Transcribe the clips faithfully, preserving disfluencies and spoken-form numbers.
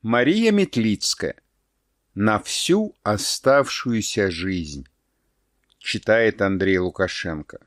Мария Метлицкая. На всю оставшуюся жизнь. Читает Андрей Лукашенко.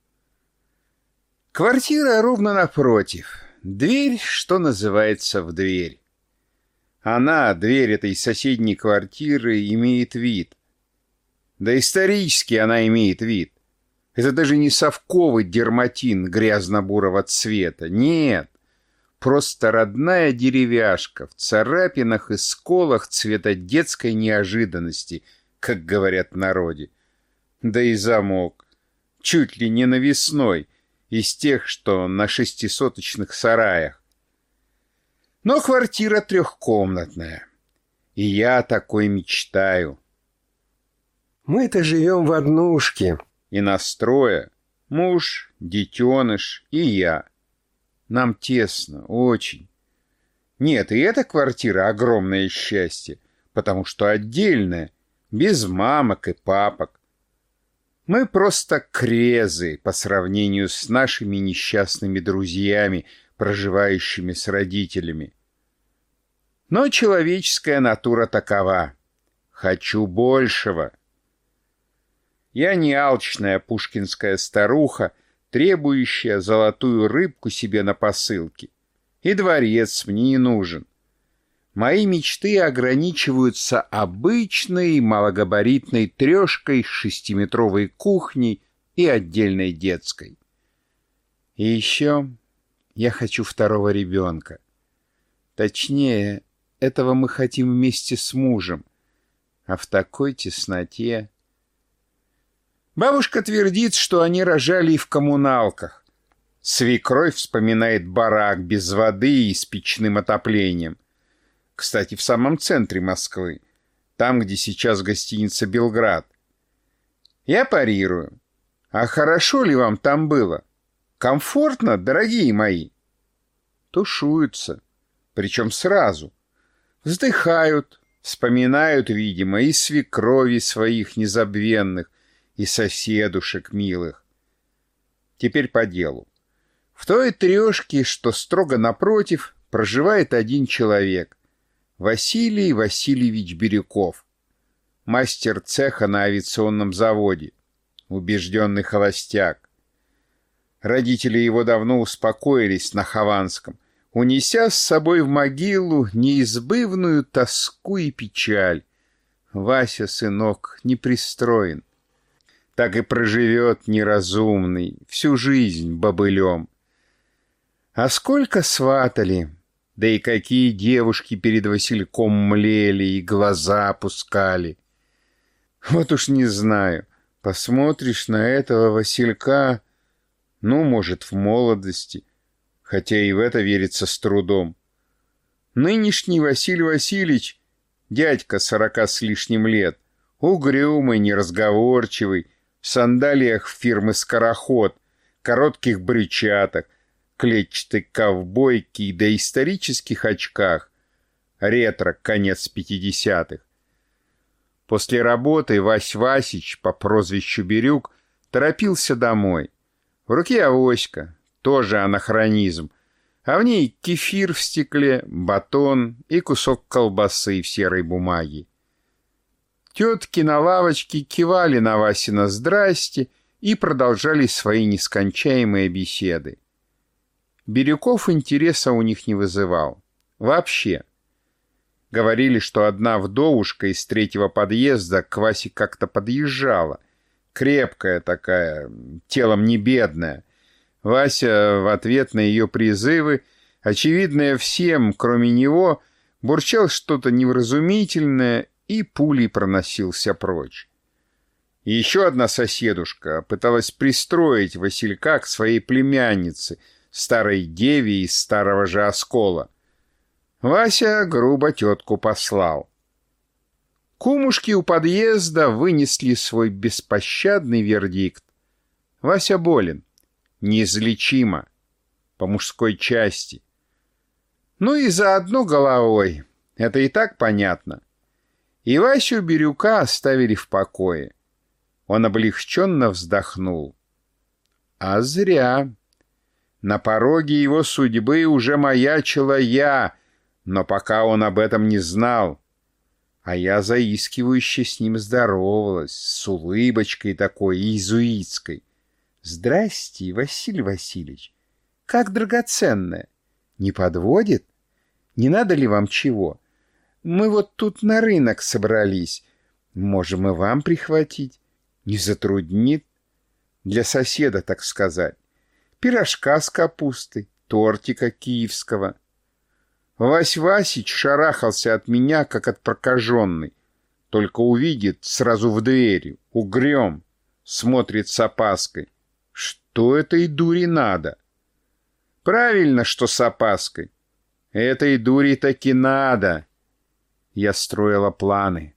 Квартира ровно напротив. Дверь, что называется, в дверь. Она, дверь этой соседней квартиры, имеет вид. Да исторически она имеет вид. Это даже не совковый дерматин грязно-бурого цвета. Нет. Просто родная деревяшка в царапинах и сколах цвета детской неожиданности, как говорят в народе. Да и замок. Чуть ли не навесной, из тех, что на шестисоточных сараях. Но квартира трехкомнатная. И я такой мечтаю. Мы-то живем в однушке. И нас трое. Муж, детеныш и я. Нам тесно, очень. Нет, и эта квартира огромное счастье, потому что отдельная, без мамок и папок. Мы просто крезы по сравнению с нашими несчастными друзьями, проживающими с родителями. Но человеческая натура такова. Хочу большего. Я не алчная пушкинская старуха, требующая золотую рыбку себе на посылке. И дворец мне не нужен. Мои мечты ограничиваются обычной малогабаритной трешкой с шестиметровой кухней и отдельной детской. И еще я хочу второго ребенка. Точнее, этого мы хотим вместе с мужем. А в такой тесноте... Бабушка твердит, что они рожали и в коммуналках. Свекровь вспоминает барак без воды и с печным отоплением. Кстати, в самом центре Москвы, там, где сейчас гостиница «Белград». Я парирую. А хорошо ли вам там было? Комфортно, дорогие мои? Тушуются, причем сразу. Вздыхают, вспоминают, видимо, и свекрови своих незабвенных, и соседушек милых. Теперь по делу. В той трешке, что строго напротив, проживает один человек. Василий Васильевич Бирюков. Мастер цеха на авиационном заводе. Убежденный холостяк. Родители его давно успокоились на Хованском, унеся с собой в могилу неизбывную тоску и печаль. Вася, сынок, не пристроен. Так и проживет неразумный всю жизнь бобылем. А сколько сватали, да и какие девушки перед Васильком млели и глаза опускали. Вот уж не знаю, посмотришь на этого Василька, ну, может, в молодости, хотя и в это верится с трудом. Нынешний Василий Васильевич, дядька сорока с лишним лет, угрюмый, неразговорчивый, в сандалиях фирмы «Скороход», коротких брючатах, клетчатой ковбойке и доисторических очках. Ретро, конец пятидесятых. После работы Вась Васич по прозвищу Бирюк торопился домой. В руке авоська, тоже анахронизм, а в ней кефир в стекле, батон и кусок колбасы в серой бумаге. Тетки на лавочке кивали на Васина «здрасте» и продолжали свои нескончаемые беседы. Бирюков интереса у них не вызывал. Вообще. Говорили, что одна вдовушка из третьего подъезда к Васе как-то подъезжала. Крепкая такая, телом не бедная. Вася в ответ на ее призывы, очевидное всем, кроме него, бурчал что-то невразумительное и пулей проносился прочь. И еще одна соседушка пыталась пристроить Василька к своей племяннице, старой деве из старого же оскола. Вася грубо тетку послал. Кумушки у подъезда вынесли свой беспощадный вердикт. Вася болен, неизлечимо, по мужской части. Ну и заодно головой, это и так понятно. И Васю Бирюка оставили в покое. Он облегченно вздохнул. А зря. На пороге его судьбы уже маячила я, Но пока он об этом не знал, а я заискивающе с ним здоровалась, с улыбочкой такой иезуитской. «Здрасте, Василий Васильевич! Как драгоценное! Не подводит? Не надо ли вам чего? Мы вот тут на рынок собрались. Можем и вам прихватить. Не затруднит? Для соседа, так сказать. Пирожка с капустой, тортика киевского». Вась Васич шарахался от меня, как от прокаженной. Только увидит сразу в двери, угрём, смотрит с опаской. Что этой дури надо? Правильно, что с опаской. Этой дури таки надо. Я строила планы.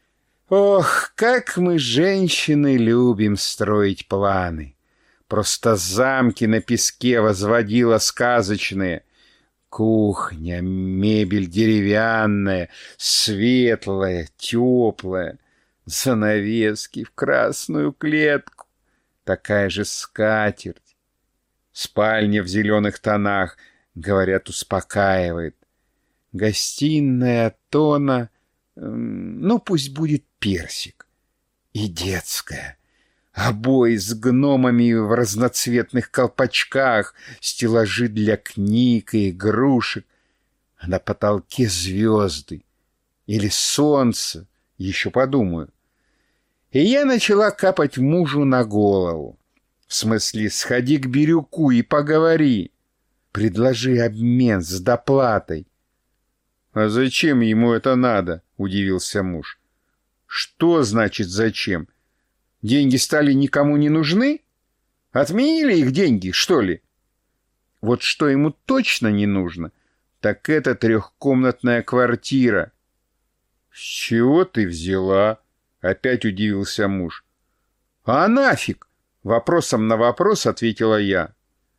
Ох, как мы, женщины, любим строить планы. Просто замки на песке возводила сказочные. Кухня, мебель деревянная, светлая, теплая, занавески в красную клетку, такая же скатерть. Спальня в зеленых тонах, говорят, успокаивает. Гостиная тона, ну пусть будет персик. И детская. Обои с гномами в разноцветных колпачках, стеллажи для книг и игрушек, а на потолке звезды или солнце, еще подумаю. И я начала капать мужу на голову. В смысле, сходи к Бирюку и поговори. Предложи обмен с доплатой. — А зачем ему это надо? — удивился муж. — Что значит зачем? Деньги стали никому не нужны? Отменили их деньги, что ли? Вот что ему точно не нужно, так это трехкомнатная квартира. — С чего ты взяла? — опять удивился муж. — А нафиг? — вопросом на вопрос ответила я.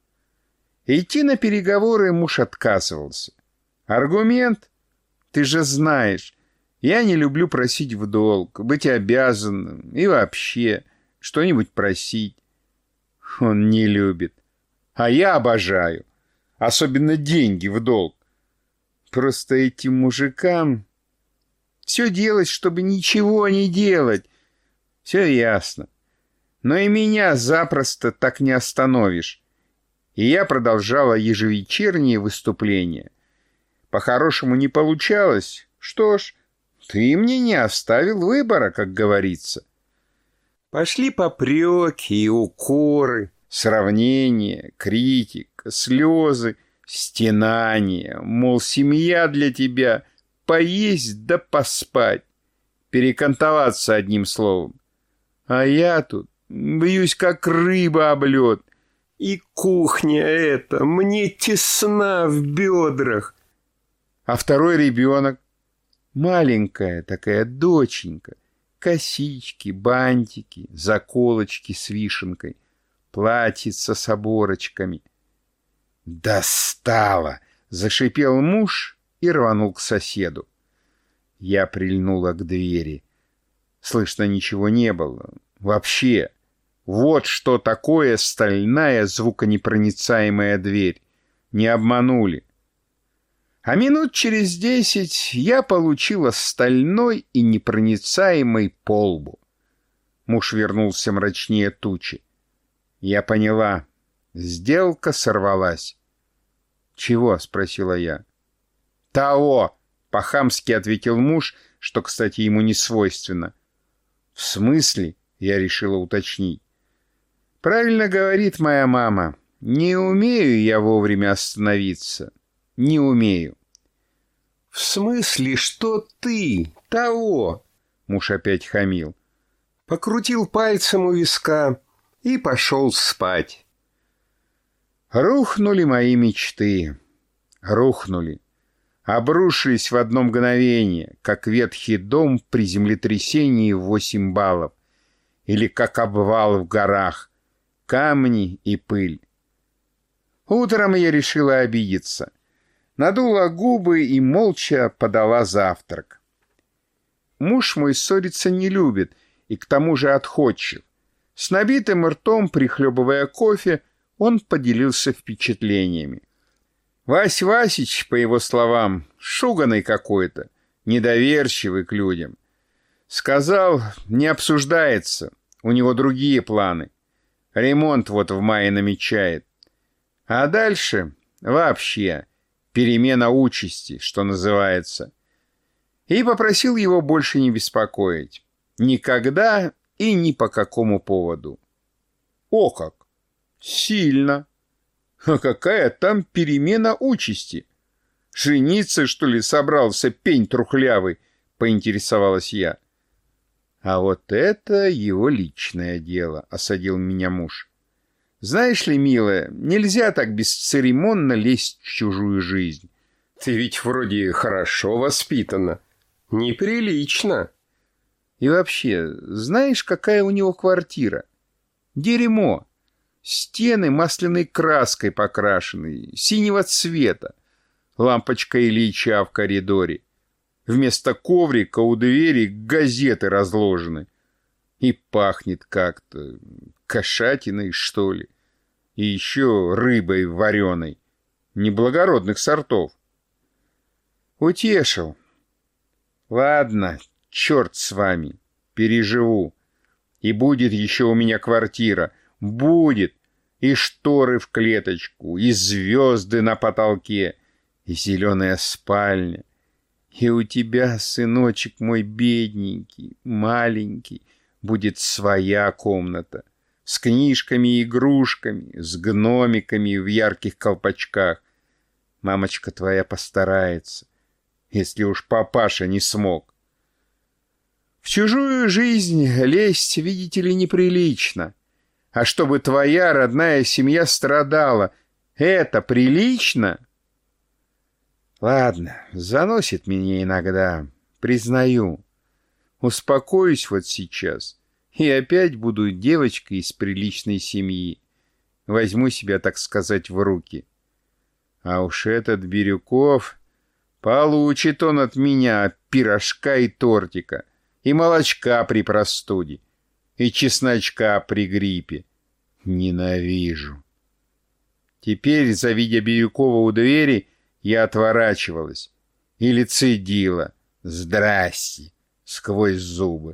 Идти на переговоры муж отказывался. Аргумент? Ты же знаешь. Я не люблю просить в долг, быть обязанным и вообще что-нибудь просить. Он не любит. А я обожаю. Особенно деньги в долг. Просто этим мужикам все делать, чтобы ничего не делать. Все ясно. Но и меня запросто так не остановишь. И я продолжала ежевечерние выступления. По-хорошему не получалось. Что ж, ты мне не оставил выбора, как говорится. Пошли попреки и укоры, сравнения, критика, слезы, стенания, мол, семья для тебя, поесть да поспать, перекантоваться одним словом. А я тут бьюсь, как рыба об лед, и кухня эта мне тесна в бедрах. А второй ребенок, маленькая такая доченька, косички, бантики, заколочки с вишенкой, платьица с оборочками. «Достало!» — зашипел муж и рванул к соседу. Я прильнула к двери. Слышно ничего не было. Вообще. Вот что такое стальная звуконепроницаемая дверь. Не обманули. А минут через десять я получила стальной и непроницаемый по лбу. Муж вернулся мрачнее тучи. Я поняла. Сделка сорвалась. «Чего?» — спросила я. «Того!» — по-хамски ответил муж, что, кстати, ему не свойственно. «В смысле?» — я решила уточнить. «Правильно говорит моя мама. Не умею я вовремя остановиться. Не умею». «В смысле, что ты? Того?» Муж опять хамил. Покрутил пальцем у виска и пошел спать. Рухнули мои мечты. Рухнули. Обрушились в одно мгновение, как ветхий дом при землетрясении в восемь баллов. Или как обвал в горах. Камни и пыль. Утром я решила обидеться. Надула губы и молча подала завтрак. Муж мой ссориться не любит и к тому же отходчив. С набитым ртом, прихлебывая кофе, он поделился впечатлениями. Вась Васич, по его словам, шуганый какой-то, недоверчивый к людям. Сказал, не обсуждается, у него другие планы. Ремонт вот в мае намечает. А дальше вообще перемена участи, что называется. И попросил его больше не беспокоить. Никогда и ни по какому поводу. О как! Сильно! А какая там перемена участи? Жениться, что ли, собрался пень трухлявый? Поинтересовалась я. А вот это его личное дело, осадил меня муж. Знаешь ли, милая, нельзя так бесцеремонно лезть в чужую жизнь. Ты ведь вроде хорошо воспитана. Неприлично. И вообще, знаешь, какая у него квартира? Дерьмо. Стены масляной краской покрашены, синего цвета. Лампочка Ильича в коридоре. Вместо коврика у двери газеты разложены. И пахнет как-то кошатиной, что ли. И еще рыбой вареной. Неблагородных сортов. Утешил. Ладно, черт с вами, переживу. И будет еще у меня квартира. Будет. И шторы в клеточку, и звезды на потолке, и зеленая спальня. И у тебя, сыночек мой бедненький, маленький, будет своя комната. С книжками и игрушками, с гномиками в ярких колпачках. Мамочка твоя постарается, если уж папаша не смог. В чужую жизнь лезть, видите ли, неприлично. А чтобы твоя родная семья страдала, это прилично? Ладно, заносит меня иногда, признаю. Успокоюсь вот сейчас и опять буду девочкой из приличной семьи. Возьму себя, так сказать, в руки. А уж этот Бирюков, получит он от меня пирожка и тортика, и молочка при простуде, и чесночка при гриппе. Ненавижу. Теперь, завидя Бирюкова у двери, я отворачивалась или цедила «Здрасте» сквозь зубы.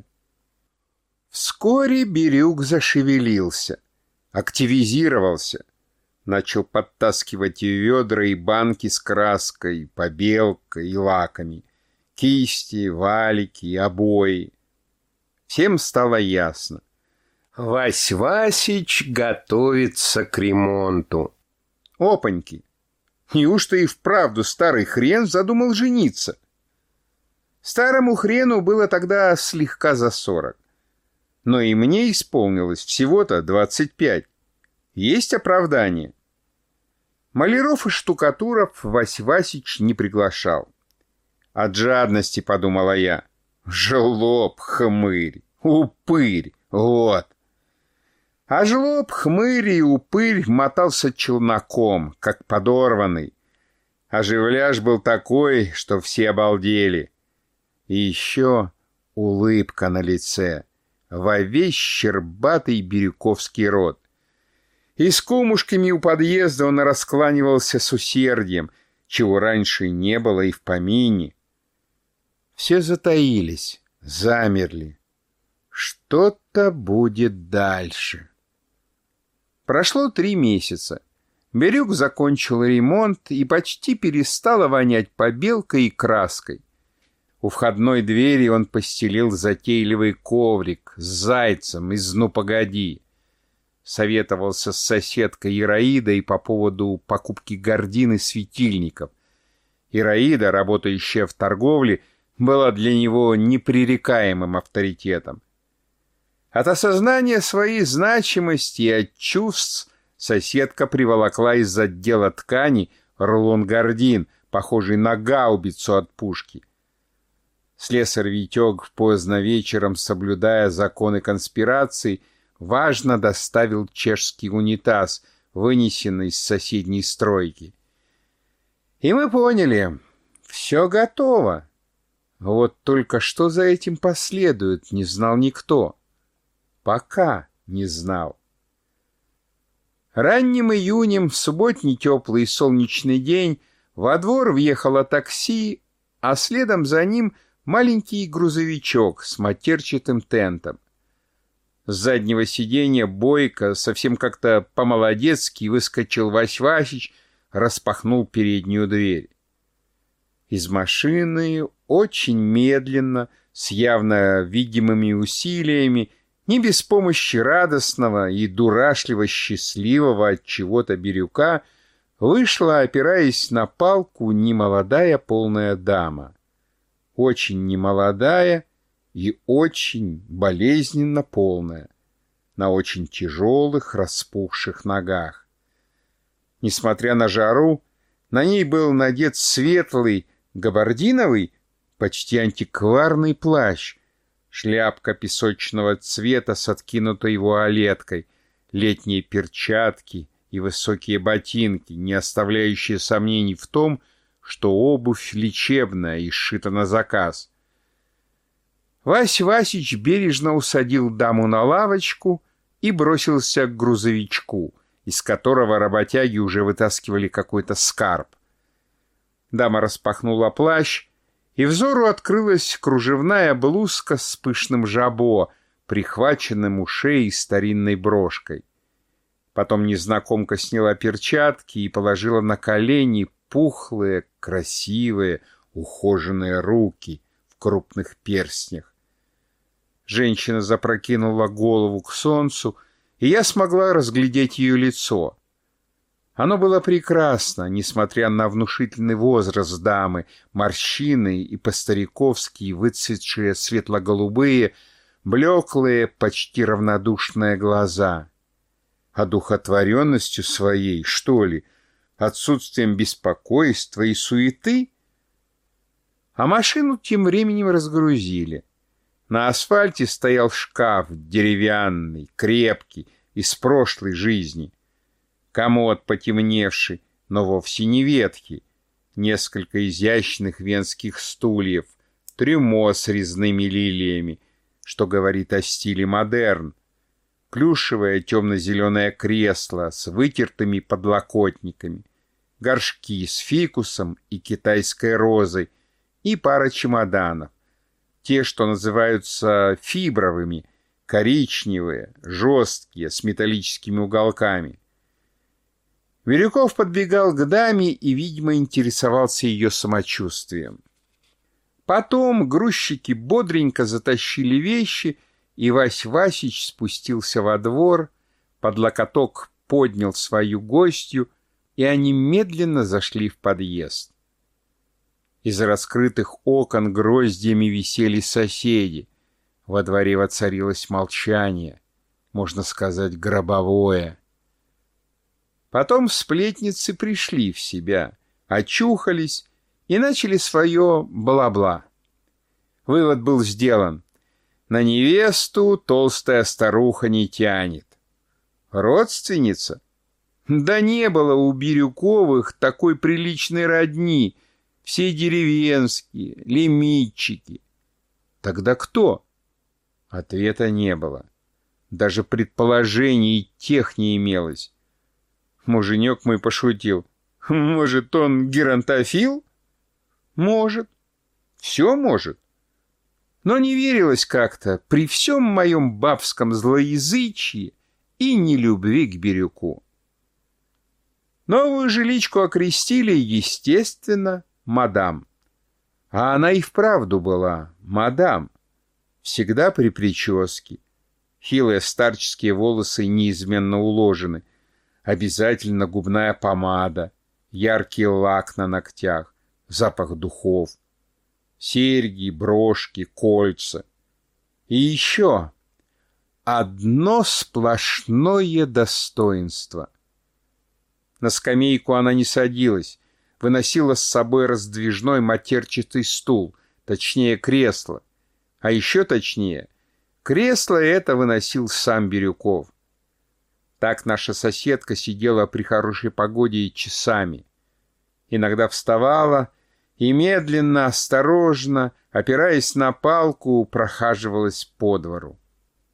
Вскоре Бирюк зашевелился, активизировался, начал подтаскивать ведра и банки с краской, побелкой и лаками, кисти, валики, обои. Всем стало ясно. Вась Васич готовится к ремонту. Опаньки! Неужто и вправду старый хрен задумал жениться? Старому хрену было тогда слегка за сорок. Но и мне исполнилось всего-то двадцать пять. Есть оправдание. Маляров и штукатуров Вась Васич не приглашал. От жадности, подумала я. Жлоб, хмырь, упырь, вот. А жлоб, хмырь и упырь мотался челноком, как подорванный. Оживляж был такой, что все обалдели. И еще улыбка на лице, во весь щербатый бирюковский рот. И с кумушками у подъезда он раскланивался с усердием, чего раньше не было и в помине. Все затаились, замерли. Что-то будет дальше. Прошло три месяца. Бирюк закончил ремонт и почти перестало вонять побелкой и краской. У входной двери он постелил затейливый коврик с зайцем из «Ну, погоди». Советовался с соседкой Ираидой по поводу покупки гардин и светильников. Ираида, работающая в торговле, была для него непререкаемым авторитетом. От осознания своей значимости и от чувств соседка приволокла из отдела ткани рулон гардин, похожий на гаубицу от пушки. Слесарь Витек поздно вечером, соблюдая законы конспирации, важно доставил чешский унитаз, вынесенный с соседней стройки. И мы поняли, все готово. Вот только что за этим последует, не знал никто. Пока не знал. Ранним июнем, в субботний теплый и солнечный день, во двор въехало такси, а следом за ним маленький грузовичок с матерчатым тентом. С заднего сиденья бойко, совсем как-то по-молодецки выскочил Вась Васич, распахнул переднюю дверь. Из машины очень медленно, с явно видимыми усилиями, не без помощи радостного и дурашливо счастливого от чего-то Бирюка, вышла, опираясь на палку, немолодая полная дама. Очень немолодая и очень болезненно полная, на очень тяжелых распухших ногах. Несмотря на жару, на ней был надет светлый, габардиновый, почти антикварный плащ, шляпка песочного цвета с откинутой вуалеткой, летние перчатки и высокие ботинки, не оставляющие сомнений в том, что обувь лечебная и сшита на заказ. Вась Васич бережно усадил даму на лавочку и бросился к грузовичку, из которого работяги уже вытаскивали какой-то скарб. Дама распахнула плащ, и взору открылась кружевная блузка с пышным жабо, прихваченным у шеи старинной брошкой. Потом незнакомка сняла перчатки и положила на колени пухлые, красивые, ухоженные руки в крупных перстнях. Женщина запрокинула голову к солнцу, и я смогла разглядеть ее лицо. Оно было прекрасно, несмотря на внушительный возраст дамы, морщины и по-стариковски выцветшие светло-голубые, блеклые, почти равнодушные глаза. Одухотворенностью своей, что ли, отсутствием беспокойства и суеты? А машину тем временем разгрузили. На асфальте стоял шкаф деревянный, крепкий, из прошлой жизни. Комод потемневший, но вовсе не ветхий. Несколько изящных венских стульев, трюмо с резными лилиями, что говорит о стиле модерн. Плюшевое темно-зеленое кресло с вытертыми подлокотниками, горшки с фикусом и китайской розой и пара чемоданов. Те, что называются фибровыми, коричневые, жесткие, с металлическими уголками. Бирюков подбегал к даме и, видимо, интересовался ее самочувствием. Потом грузчики бодренько затащили вещи, и Вась Васич спустился во двор, под локоток поднял свою гостью, и они медленно зашли в подъезд. Из раскрытых окон гроздьями висели соседи. Во дворе воцарилось молчание, можно сказать, гробовое. Потом сплетницы пришли в себя, очухались и начали свое бла-бла. Вывод был сделан. На невесту толстая старуха не тянет. Родственница? Да не было у Бирюковых такой приличной родни, все деревенские, лимитчики. Тогда кто? Ответа не было. Даже предположений тех не имелось. Муженек мой пошутил. Может, он геронтофил? Может. Все может. Но не верилось как-то при всем моем бабском злоязычии и нелюбви к Бирюку. Новую жиличку окрестили, естественно, мадам. А она и вправду была мадам. Всегда при прическе. Хилые старческие волосы неизменно уложены. Обязательно губная помада, яркий лак на ногтях, запах духов, серьги, брошки, кольца. И еще одно сплошное достоинство. На скамейку она не садилась, выносила с собой раздвижной матерчатый стул, точнее кресло. А еще точнее, кресло это выносил сам Бирюков. Так наша соседка сидела при хорошей погоде и часами. Иногда вставала и медленно, осторожно, опираясь на палку, прохаживалась по двору.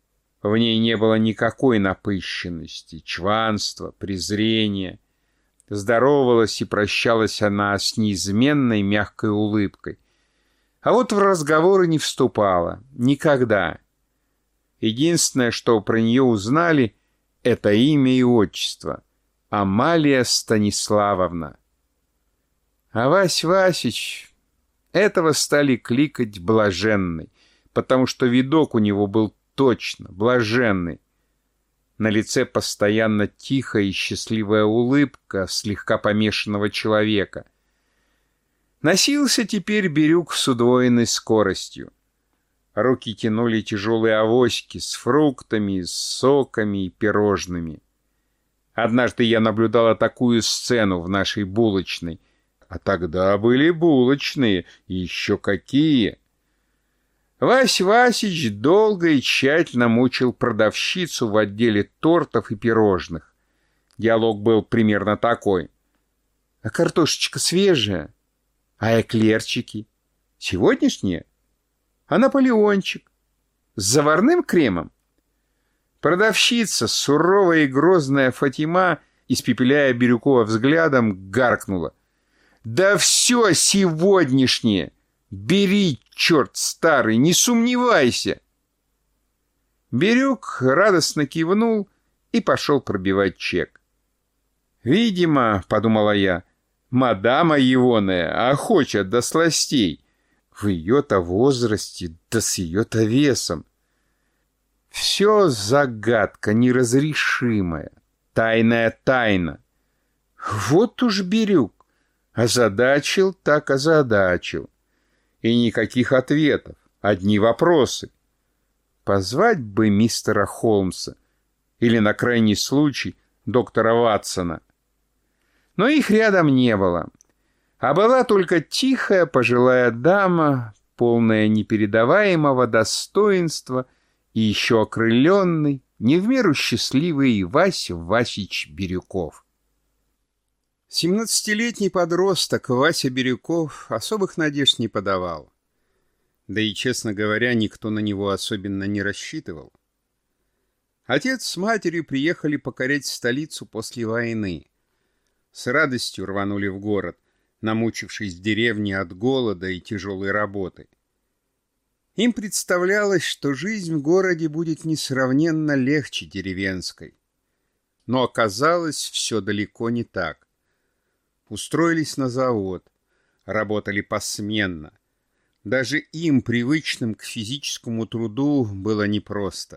В ней не было никакой напыщенности, чванства, презрения. Здоровалась и прощалась она с неизменной мягкой улыбкой. А вот в разговоры не вступала. Никогда. Единственное, что про нее узнали, это имя и отчество. Амалия Станиславовна. А Вась Васич, этого стали кликать блаженный, потому что видок у него был точно блаженный. На лице постоянно тихая и счастливая улыбка слегка помешанного человека. Носился теперь Бирюк с удвоенной скоростью. Руки тянули тяжелые авоськи с фруктами, с соками и пирожными. Однажды я наблюдала такую сцену в нашей булочной. А тогда были булочные, и еще какие! Вась Васич долго и тщательно мучил продавщицу в отделе тортов и пирожных. Диалог был примерно такой. «А картошечка свежая? А эклерчики? Сегодняшние? А Наполеончик? С заварным кремом?» Продавщица, суровая и грозная Фатима, испепеляя Бирюкова взглядом, гаркнула. «Да все сегодняшнее! Бери, черт старый, не сомневайся!» Бирюк радостно кивнул и пошел пробивать чек. «Видимо, — подумала я, — мадама егоная охоча до сластей. В ее-то возрасте, да с ее-то весом. Все загадка неразрешимая, тайная тайна. Вот уж Бирюк озадачил так озадачил. И никаких ответов, одни вопросы. Позвать бы мистера Холмса или, на крайний случай, доктора Ватсона. Но их рядом не было, а была только тихая пожилая дама, полная непередаваемого достоинства и еще окрыленный, не в меру счастливый Вася Васич Бирюков. Семнадцатилетний подросток Вася Бирюков особых надежд не подавал. Да и, честно говоря, никто на него особенно не рассчитывал. Отец с матерью приехали покорять столицу после войны. С радостью рванули в город, намучившись в деревне от голода и тяжелой работы. Им представлялось, что жизнь в городе будет несравненно легче деревенской. Но оказалось все далеко не так. Устроились на завод, работали посменно. Даже им, привычным к физическому труду, было непросто.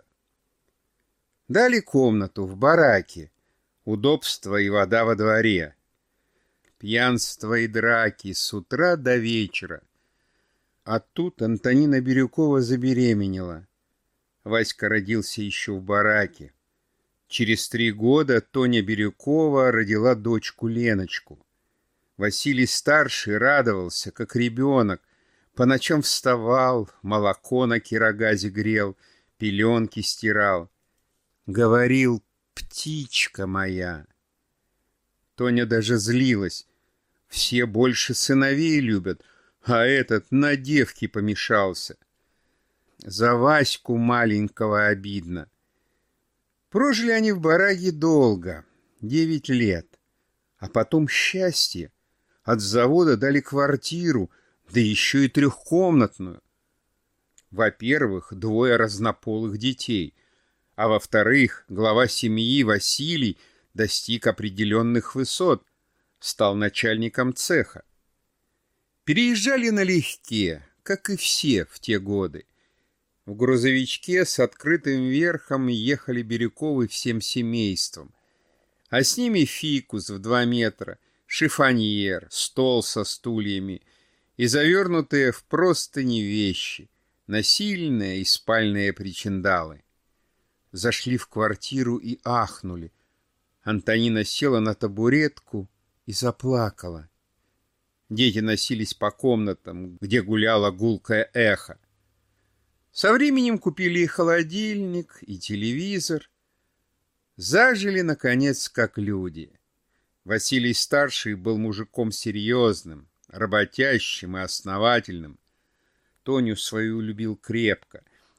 Дали комнату в бараке, удобство и вода во дворе. Пьянство и драки с утра до вечера. А тут Антонина Бирюкова забеременела. Васька родился еще в бараке. Через три года Тоня Бирюкова родила дочку Леночку. Василий-старший радовался, как ребенок. По ночам вставал, молоко на кирогазе грел, пеленки стирал. Говорил: «Птичка моя». Тоня даже злилась. Все больше сыновей любят, а этот на девке помешался. За Ваську маленького обидно. Прожили они в бараке долго, девять лет. А потом счастье. От завода дали квартиру, да еще и трехкомнатную. Во-первых, двое разнополых детей, а во-вторых, глава семьи Василий достиг определенных высот, стал начальником цеха. Переезжали налегке, как и все в те годы. В грузовичке с открытым верхом ехали Бирюковы всем семейством, а с ними фикус в два метра, шифоньер, стол со стульями и завернутые в простыни вещи, насильные и спальные причиндалы. Зашли в квартиру и ахнули. Антонина села на табуретку и заплакала. Дети носились по комнатам, где гуляло гулкое эхо. Со временем купили и холодильник, и телевизор. Зажили, наконец, как люди. Василий-старший был мужиком серьезным, работящим и основательным. Тоню свою любил крепко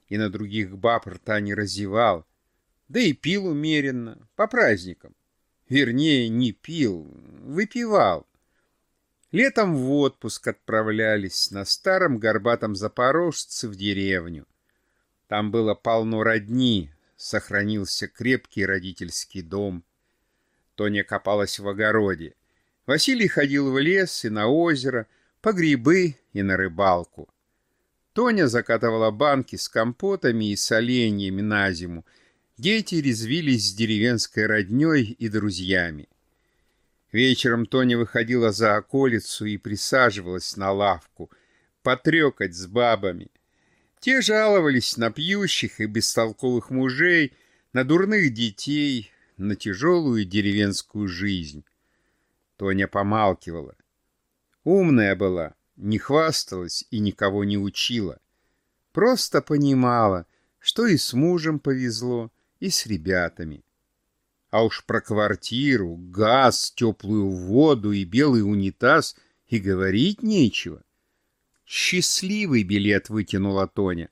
и на других баб рта не разевал, да и пил умеренно, по праздникам. Вернее, не пил, выпивал. Летом в отпуск отправлялись на старом горбатом запорожце в деревню. Там было полно родни, сохранился крепкий родительский дом. Тоня копалась в огороде. Василий ходил в лес и на озеро, по грибы и на рыбалку. Тоня закатывала банки с компотами и соленьями на зиму. Дети резвились с деревенской родней и друзьями. Вечером Тоня выходила за околицу и присаживалась на лавку, потрёкать с бабами. Те жаловались на пьющих и бестолковых мужей, на дурных детей, на тяжелую деревенскую жизнь. Тоня помалкивала. Умная была, не хвасталась и никого не учила. Просто понимала, что и с мужем повезло, и с ребятами. А уж про квартиру, газ, теплую воду и белый унитаз и говорить нечего. Счастливый билет вытянула Тоня.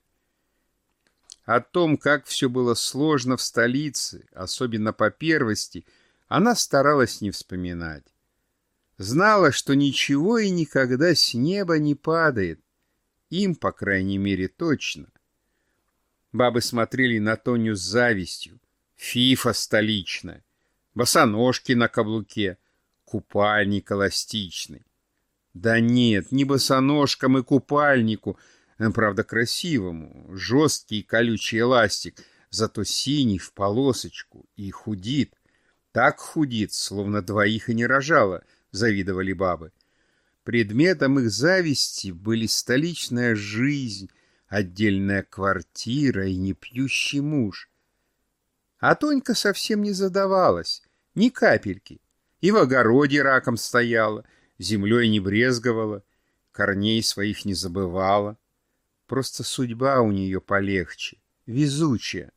О том, как все было сложно в столице, особенно по первости, она старалась не вспоминать. Знала, что ничего и никогда с неба не падает. Им, по крайней мере, точно. Бабы смотрели на Тоню с завистью. Фифа столичная, босоножки на каблуке, купальник эластичный. Да нет, не босоножкам и купальнику, правда красивому, жесткий колючий эластик, зато синий в полосочку и худит. Так худит, словно двоих и не рожала, завидовали бабы. Предметом их зависти были столичная жизнь, отдельная квартира и непьющий муж. А Тонька совсем не задавалась, ни капельки. И в огороде раком стояла, землей не брезговала, корней своих не забывала. Просто судьба у нее полегче, везучая.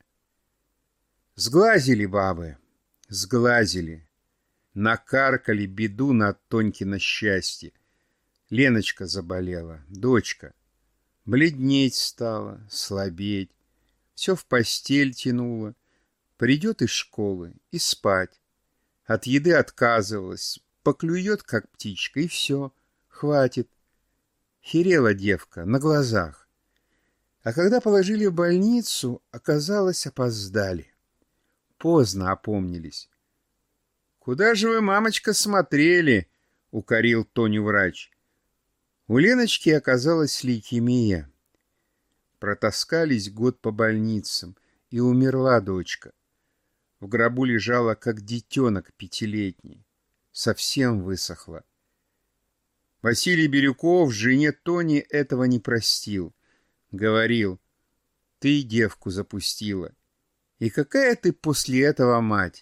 Сглазили бабы, сглазили. Накаркали беду на Тонькино счастье. Леночка заболела, дочка. Бледнеть стала, слабеть. Все в постель тянула. Придет из школы и спать. От еды отказывалась, поклюет, как птичка, и все, хватит. Херела девка на глазах. А когда положили в больницу, оказалось, опоздали. Поздно опомнились. «Куда же вы, мамочка, смотрели?» — укорил Тоню врач. У Леночки оказалась лейкемия. Протаскались год по больницам, и умерла дочка. В гробу лежала, как детенок пятилетний. Совсем высохла. Василий Бирюков жене Тони этого не простил. Говорил: «Ты девку запустила. И какая ты после этого мать?»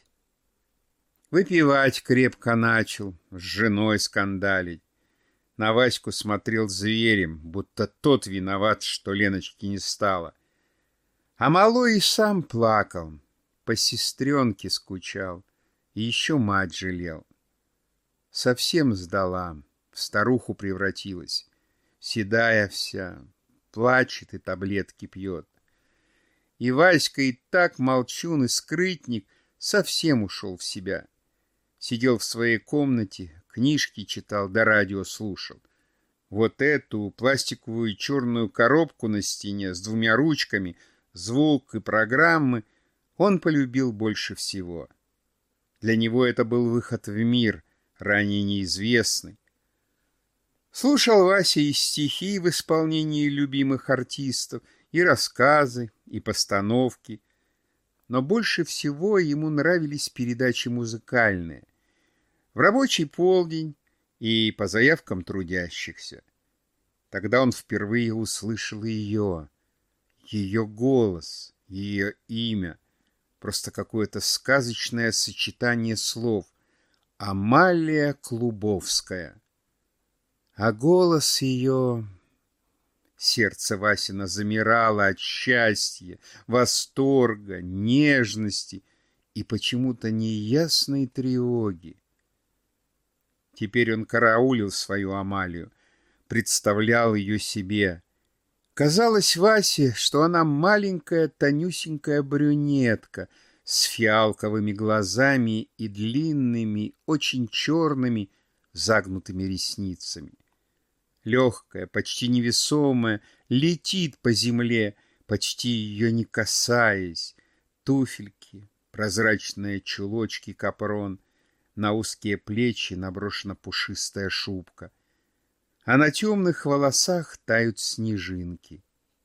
Выпивать крепко начал, с женой скандалить. На Ваську смотрел зверем, будто тот виноват, что Леночки не стало. А малой и сам плакал, по сестренке скучал и еще мать жалел. Совсем сдала, в старуху превратилась, седая вся, плачет и таблетки пьет. И Васька и так молчун и скрытник совсем ушел в себя. Сидел в своей комнате, книжки читал да радио слушал. Вот эту пластиковую черную коробку на стене с двумя ручками, звук и программы он полюбил больше всего. Для него это был выход в мир, ранее неизвестный. Слушал Вася и стихи в исполнении любимых артистов, и рассказы, и постановки. Но больше всего ему нравились передачи музыкальные. В рабочий полдень и по заявкам трудящихся. Тогда он впервые услышал ее, ее голос, ее имя. Просто какое-то сказочное сочетание слов. Амалия Клубовская. А голос ее... Сердце Васина замирало от счастья, восторга, нежности и почему-то неясной тревоги. Теперь он караулил свою Амалию, представлял ее себе. Казалось Васе, что она маленькая тонюсенькая брюнетка с фиалковыми глазами и длинными, очень черными, загнутыми ресницами. Легкая, почти невесомая, летит по земле, почти ее не касаясь. Туфельки, прозрачные чулочки капрон, на узкие плечи наброшена пушистая шубка, а на темных волосах тают снежинки.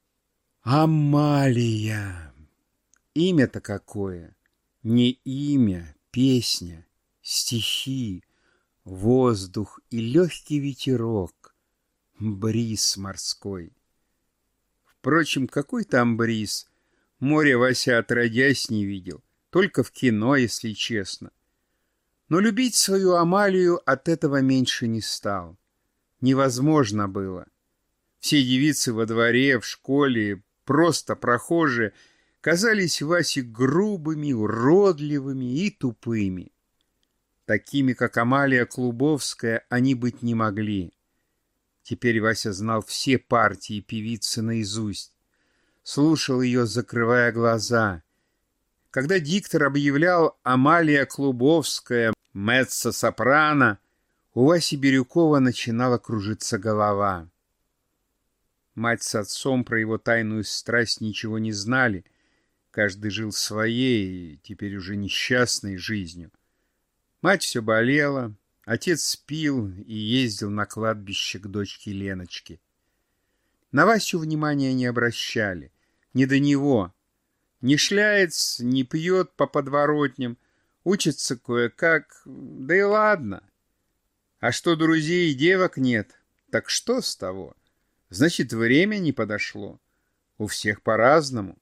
Амалия! Имя-то какое! Не имя, песня, стихи, воздух и легкий ветерок, бриз морской. Впрочем, какой там бриз? Море Вася отродясь не видел, только в кино, если честно. Но любить свою Амалию от этого меньше не стал. Невозможно было. Все девицы во дворе, в школе, просто прохожие, казались Васе грубыми, уродливыми и тупыми. Такими, как Амалия Клубовская, они быть не могли. Теперь Вася знал все партии певицы наизусть. Слушал ее, закрывая глаза. Когда диктор объявлял «Амалия Клубовская», «Меццо-сопрано», у Васи Бирюкова начинала кружиться голова. Мать с отцом про его тайную страсть ничего не знали. Каждый жил своей, теперь уже несчастной жизнью. Мать все болела, отец пил и ездил на кладбище к дочке Леночке. На Васю внимания не обращали, не до него. Не шляется, не пьет по подворотням, учится кое-как, да и ладно. А что друзей и девок нет, так что с того? Значит, время не подошло. У всех по-разному.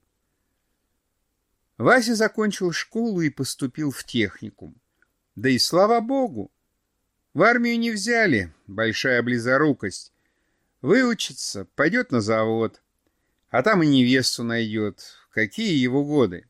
Вася закончил школу и поступил в техникум. Да и слава богу. В армию не взяли, большая близорукость. Выучится, пойдет на завод. А там и невесту найдет. Какие его годы?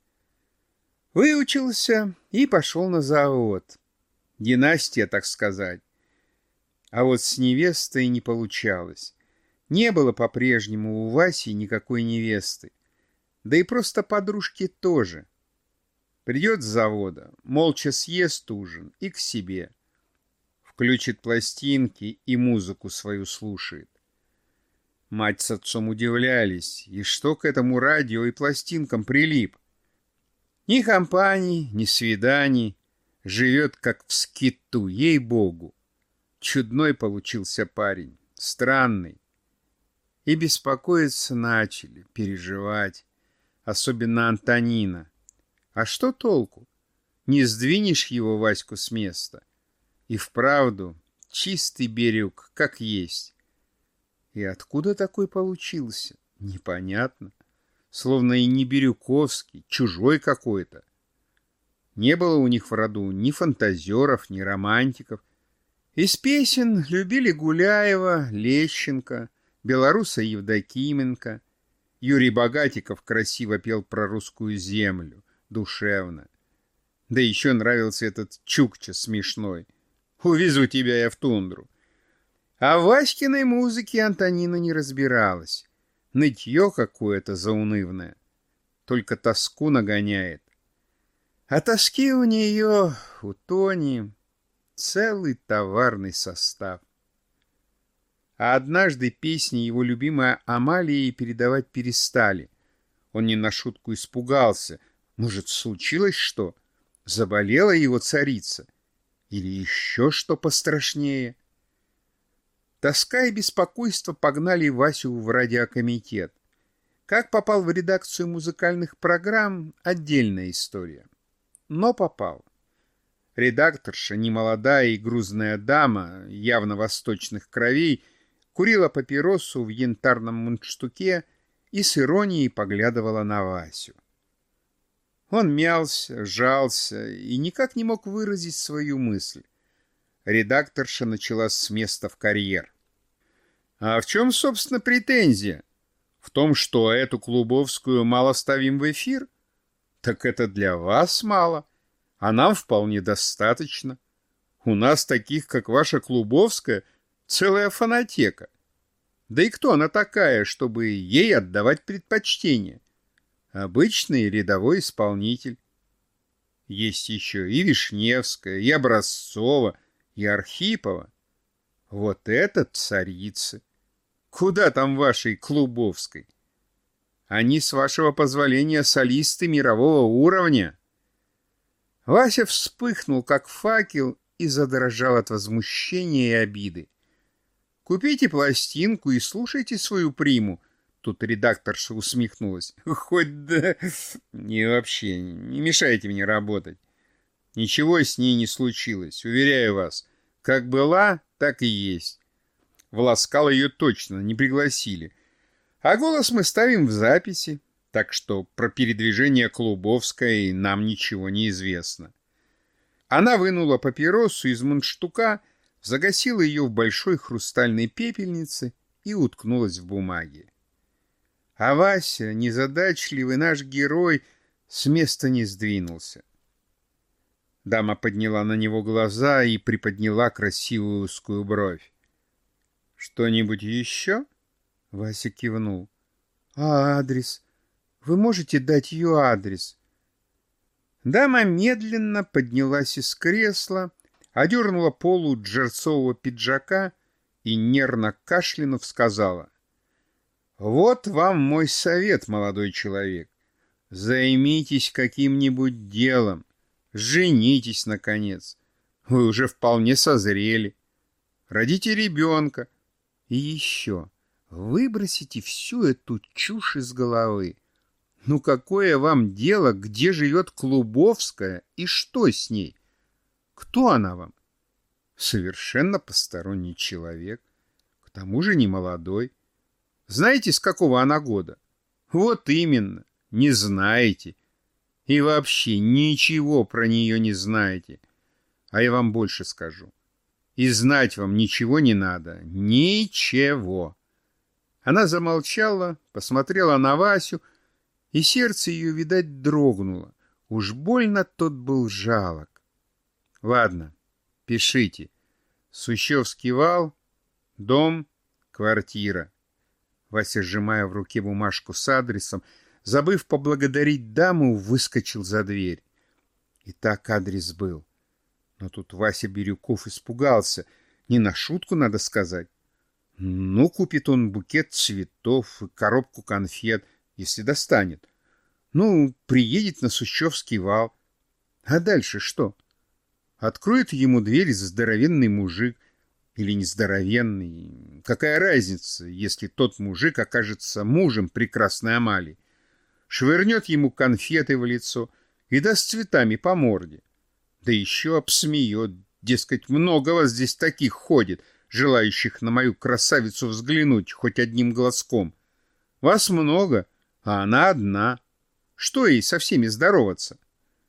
Выучился и пошел на завод. Династия, так сказать. А вот с невестой не получалось. Не было по-прежнему у Васи никакой невесты. Да и просто подружки тоже. Придет с завода, молча съест ужин и к себе. Включит пластинки и музыку свою слушает. Мать с отцом удивлялись, и что к этому радио и пластинкам прилип. Ни компаний, ни свиданий. Живет как в скиту, ей-богу. Чудной получился парень, странный. И беспокоиться начали, переживать. Особенно Антонина. А что толку? Не сдвинешь его, Ваську, с места. И вправду чистый Бирюк, как есть. И откуда такой получился? Непонятно. Словно и не Бирюковский, чужой какой-то. Не было у них в роду ни фантазеров, ни романтиков. Из песен любили Гуляева, Лещенко, белоруса Евдокименко. Юрий Богатиков красиво пел про русскую землю, душевно. Да еще нравился этот Чукча смешной. «Увезу тебя я в тундру». А в Васькиной музыке Антонина не разбиралась. Нытье какое-то заунывное. Только тоску нагоняет. А тоски у нее, у Тони, целый товарный состав. А однажды песни его любимой Амалии передавать перестали. Он не на шутку испугался. Может, случилось что? Заболела его царица? Или еще что пострашнее? Тоска и беспокойство погнали Васю в радиокомитет. Как попал в редакцию музыкальных программ — отдельная история. Но попал. Редакторша, немолодая и грузная дама, явно восточных кровей, курила папиросу в янтарном мундштуке и с иронией поглядывала на Васю. Он мялся, жался и никак не мог выразить свою мысль. Редакторша начала с места в карьер. А в чем, собственно, претензия? В том, что эту Клубовскую мало ставим в эфир? Так это для вас мало, а нам вполне достаточно. У нас таких, как ваша Клубовская, целая фонотека. Да и кто она такая, чтобы ей отдавать предпочтение? Обычный рядовой исполнитель. Есть еще и Вишневская, и Образцова, и Архипова. Вот это царицы! Куда там вашей Клубовской? Они, с вашего позволения, солисты мирового уровня. Вася вспыхнул, как факел, и задрожал от возмущения и обиды. Купите пластинку и слушайте свою приму. Тут редакторша усмехнулась. Хоть да... И вообще, не мешайте мне работать. Ничего с ней не случилось, уверяю вас. Как была, так и есть. В Ласкал ее точно не пригласили. А голос мы ставим в записи, так что про передвижение Клубовской нам ничего не известно. Она вынула папиросу из мундштука, загасила ее в большой хрустальной пепельнице и уткнулась в бумаге. А Вася, незадачливый наш герой, с места не сдвинулся. Дама подняла на него глаза и приподняла красивую узкую бровь. «Что-нибудь еще?» Вася кивнул. «А адрес? Вы можете дать ее адрес?» Дама медленно поднялась из кресла, одернула полу джерсового пиджака и, нервно кашлянув, сказала: «Вот вам мой совет, молодой человек. Займитесь каким-нибудь делом. Женитесь, наконец. Вы уже вполне созрели. Родите ребенка. И еще выбросите всю эту чушь из головы. Ну какое вам дело, где живет Клубовская и что с ней? Кто она вам? Совершенно посторонний человек. К тому же не молодой. Знаете, с какого она года? Вот именно, не знаете. И вообще ничего про нее не знаете. А я вам больше скажу. И знать вам ничего не надо. Ничего. Она замолчала, посмотрела на Васю, и сердце ее, видать, дрогнуло. Уж больно тот был жалок. Ладно, пишите. Сущевский вал, дом, квартира. Вася, сжимая в руке бумажку с адресом, забыв поблагодарить даму, выскочил за дверь. И так адрес был. Но тут Вася Бирюков испугался. Не на шутку, надо сказать. Ну, купит он букет цветов и коробку конфет, если достанет. Ну, приедет на Сущевский вал. А дальше что? Откроет ему дверь здоровенный мужик. Или не здоровенный. Какая разница, если тот мужик окажется мужем прекрасной Амалии? Швырнет ему конфеты в лицо и даст цветами по морде. Да еще обсмеет, дескать, много вас здесь таких ходит, желающих на мою красавицу взглянуть хоть одним глазком. Вас много, а она одна. Что ей со всеми здороваться?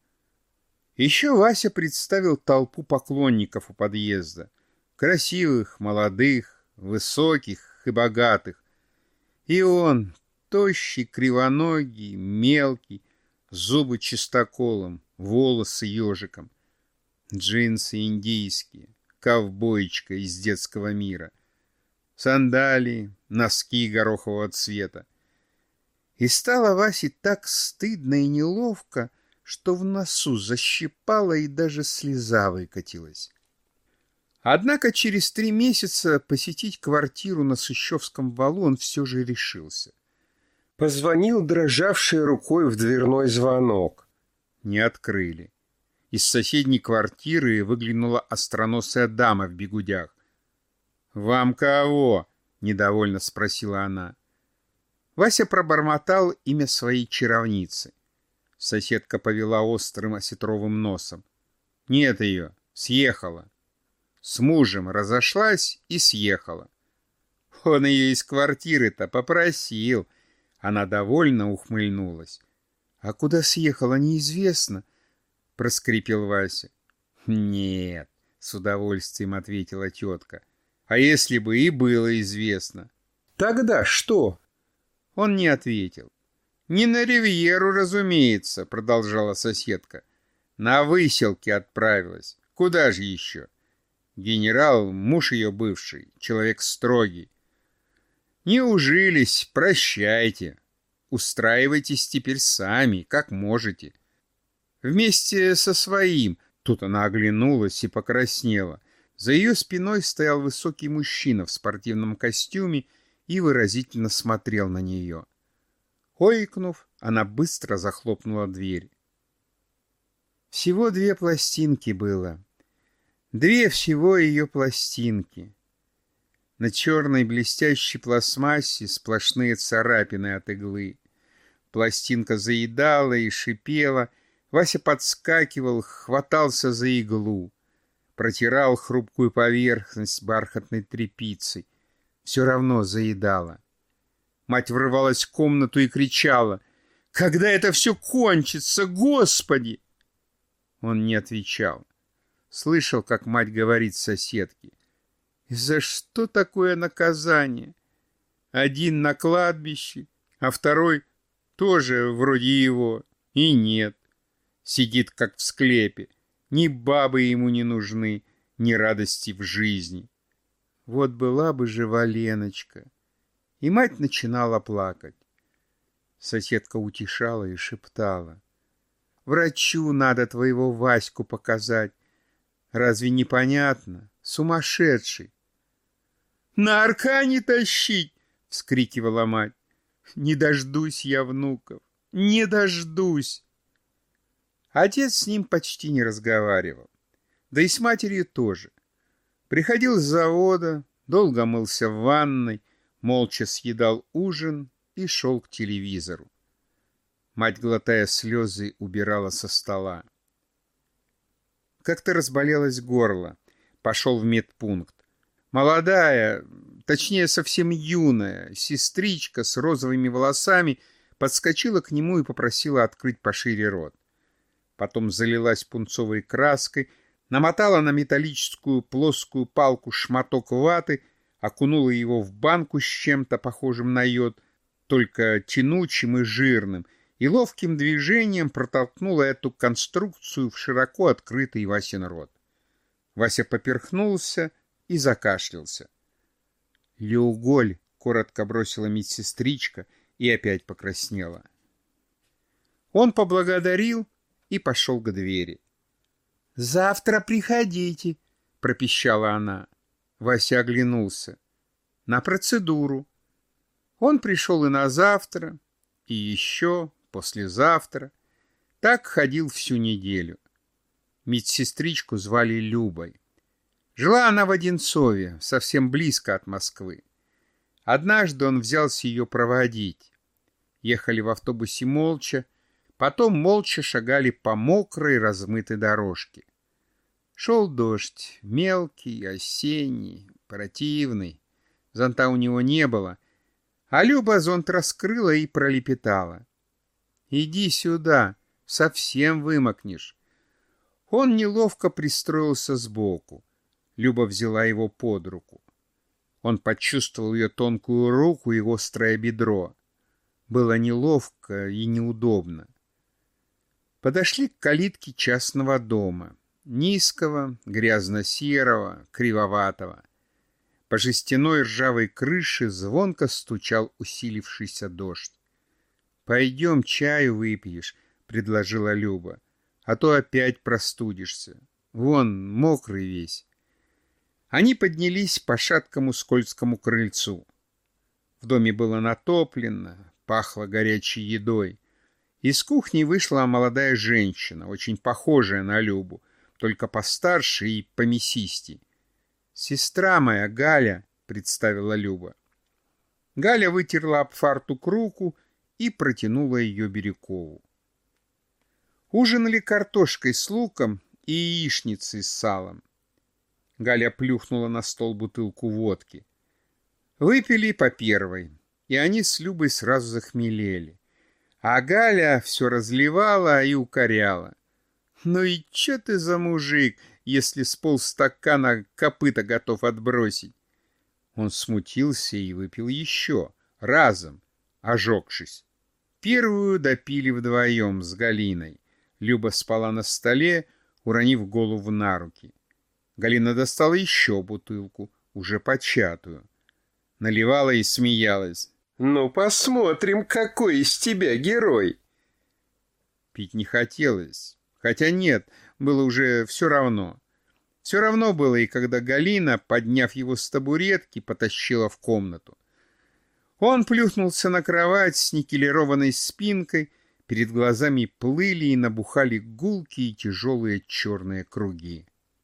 Еще Вася представил толпу поклонников у подъезда. Красивых, молодых, высоких и богатых. И он, тощий, кривоногий, мелкий, зубы чистоколом, волосы ежиком, джинсы индийские, ковбоечка из детского мира, сандалии, носки горохового цвета. И стало Васе так стыдно и неловко, что в носу защипало и даже слеза выкатилась. Однако через три месяца посетить квартиру на Сущевском валу он все же решился. Позвонил дрожавшей рукой в дверной звонок. Не открыли. Из соседней квартиры выглянула остроносая дама в бигудях. «Вам кого?» — недовольно спросила она. Вася пробормотал имя своей чаровницы. Соседка повела острым осетровым носом. «Нет ее, съехала. С мужем разошлась и съехала. Он ее из квартиры-то попросил». Она довольно ухмыльнулась. «А куда съехала, неизвестно», — проскрипел Вася. «Нет», — с удовольствием ответила тетка. «А если бы и было известно?» «Тогда что?» Он не ответил. «Не на ривьеру, разумеется», — продолжала соседка. «На выселке отправилась. Куда же еще? Генерал, муж ее бывший, человек строгий. Не ужились, прощайте. Устраивайтесь теперь сами, как можете. Вместе со своим. Тут она оглянулась и покраснела. За ее спиной стоял высокий мужчина в спортивном костюме и выразительно смотрел на нее. Ойкнув, она быстро захлопнула дверь. Всего две пластинки было. Две всего ее пластинки. На черной блестящей пластмассе сплошные царапины от иглы. Пластинка заедала и шипела. Вася подскакивал, хватался за иглу. Протирал хрупкую поверхность бархатной тряпицей. Все равно заедала. Мать врывалась в комнату и кричала: «Когда это все кончится, Господи!» Он не отвечал. Слышал, как мать говорит соседке: «И за что такое наказание? Один на кладбище, а второй тоже вроде его, и нет. Сидит, как в склепе, ни бабы ему не нужны, ни радости в жизни. Вот была бы жива Леночка». И мать начинала плакать. Соседка утешала и шептала: «Врачу надо твоего Ваську показать. Разве непонятно? Сумасшедший!» «На аркане тащить!» — вскрикивала мать. «Не дождусь я внуков! Не дождусь!» Отец с ним почти не разговаривал. Да и с матерью тоже. Приходил с завода, долго мылся в ванной, молча съедал ужин и шел к телевизору. Мать, глотая слезы, убирала со стола. Как-то разболелось горло. Пошел в медпункт. Молодая, точнее совсем юная, сестричка с розовыми волосами подскочила к нему и попросила открыть пошире рот. Потом залилась пунцовой краской, намотала на металлическую плоскую палку шматок ваты, окунула его в банку с чем-то похожим на йод, только тянучим и жирным, и ловким движением протолкнула эту конструкцию в широко открытый Васин рот. Вася поперхнулся и закашлялся. «Леуголь!» — коротко бросила медсестричка и опять покраснела. Он поблагодарил и пошел к двери. «Завтра приходите!» — пропищала она. Вася оглянулся. «На процедуру». Он пришел и на завтра, и еще послезавтра. Так ходил всю неделю. Медсестричку звали Любой. Жила она в Одинцове, совсем близко от Москвы. Однажды он взялся ее проводить. Ехали в автобусе молча, потом молча шагали по мокрой размытой дорожке. Шел дождь, мелкий, осенний, противный. Зонта у него не было, а Люба зонт раскрыла и пролепетала: «Иди сюда, совсем вымокнешь». Он неловко пристроился сбоку. Люба взяла его под руку. Он почувствовал ее тонкую руку и острое бедро. Было неловко и неудобно. Подошли к калитке частного дома. Низкого, грязно-серого, кривоватого. По жестяной ржавой крыше звонко стучал усилившийся дождь. «Пойдем чаю выпьешь», — предложила Люба, «а то опять простудишься. Вон, мокрый весь». Они поднялись по шаткому скользкому крыльцу. В доме было натоплено, пахло горячей едой. Из кухни вышла молодая женщина, очень похожая на Любу, только постарше и помесистей. «Сестра моя, Галя», — представила Люба. Галя вытерла об фартук руку и протянула ее Бирюкову. Ужинали картошкой с луком и яичницей с салом. Галя плюхнула на стол бутылку водки. Выпили по первой, и они с Любой сразу захмелели. А Галя все разливала и укоряла. «Ну и че ты за мужик, если с полстакана копыта готов отбросить?» Он смутился и выпил еще, разом, ожегшись. Первую допили вдвоем с Галиной. Люба спала на столе, уронив голову на руки. Галина достала еще бутылку, уже початую. наливала и смеялась. «Ну, посмотрим, какой из тебя герой!» Пить не хотелось. Хотя нет, было уже все равно. Все равно было и когда Галина, подняв его с табуретки, потащила в комнату. Он плюхнулся на кровать с никелированной спинкой, перед глазами плыли и набухали гулкие тяжелые черные круги.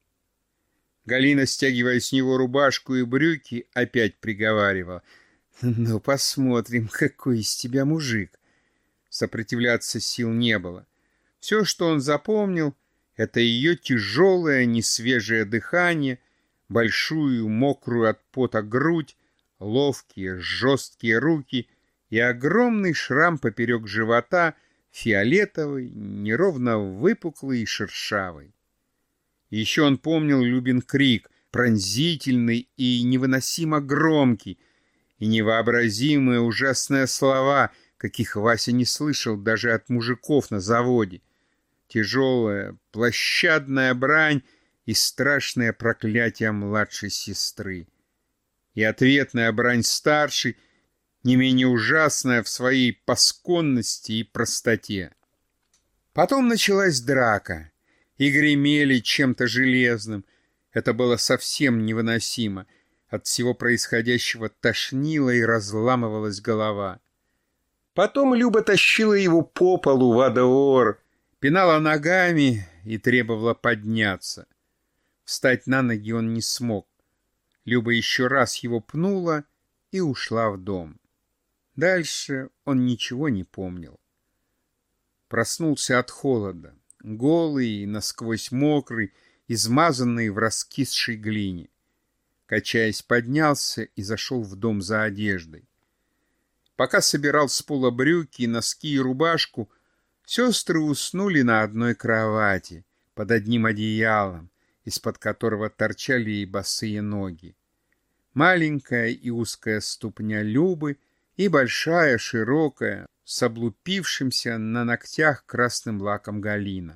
Галина, стягивая с него рубашку и брюки, опять приговаривала: «Ну, посмотрим, какой из тебя мужик». Сопротивляться сил не было. Все, что он запомнил, это ее тяжелое, несвежее дыхание, большую, мокрую от пота грудь, ловкие, жесткие руки и огромный шрам поперек живота, фиолетовый, неровно выпуклый и шершавый. Еще он помнил Любин крик, пронзительный и невыносимо громкий, и невообразимые ужасные слова, каких Вася не слышал даже от мужиков на заводе. Тяжелая, площадная брань и страшное проклятие младшей сестры. И ответная брань старшей, не менее ужасная в своей пасконности и простоте. Потом началась драка, и гремели чем-то железным. Это было совсем невыносимо. От всего происходящего тошнило и разламывалась голова. Потом Люба тащила его по полу во двор, пинала ногами и требовала подняться. Встать на ноги он не смог. Люба еще раз его пнула и ушла в дом. Дальше он ничего не помнил. Проснулся от холода, голый и насквозь мокрый, измазанный в раскисшей глине. Качаясь, поднялся и зашел в дом за одеждой. Пока собирал с пола брюки, носки и рубашку, сестры уснули на одной кровати, под одним одеялом, из-под которого торчали и босые ноги. Маленькая и узкая ступня Любы и большая, широкая, с облупившимся на ногтях красным лаком Галина.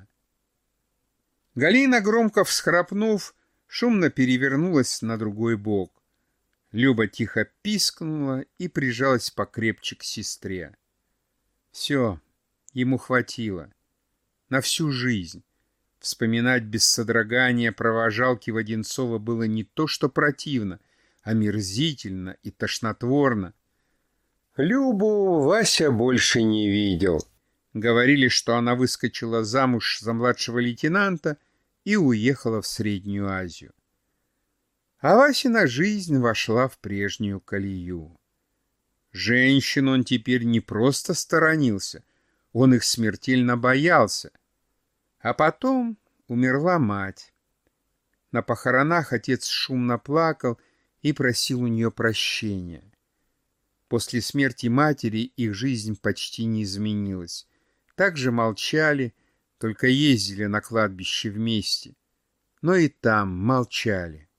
Галина, громко всхрапнув, шумно перевернулась на другой бок. Люба тихо пискнула и прижалась покрепче к сестре. Все, ему хватило. На всю жизнь. Вспоминать без содрогания провожалки Воденцова было не то что противно, а омерзительно и тошнотворно. Любу Вася больше не видел. Говорили, что она выскочила замуж за младшего лейтенанта и уехала в Среднюю Азию. А Васина жизнь вошла в прежнюю колею. Женщин он теперь не просто сторонился, он их смертельно боялся. А потом умерла мать. На похоронах отец шумно плакал и просил у нее прощения. После смерти матери их жизнь почти не изменилась. Также молчали, только ездили на кладбище вместе. Но и там молчали.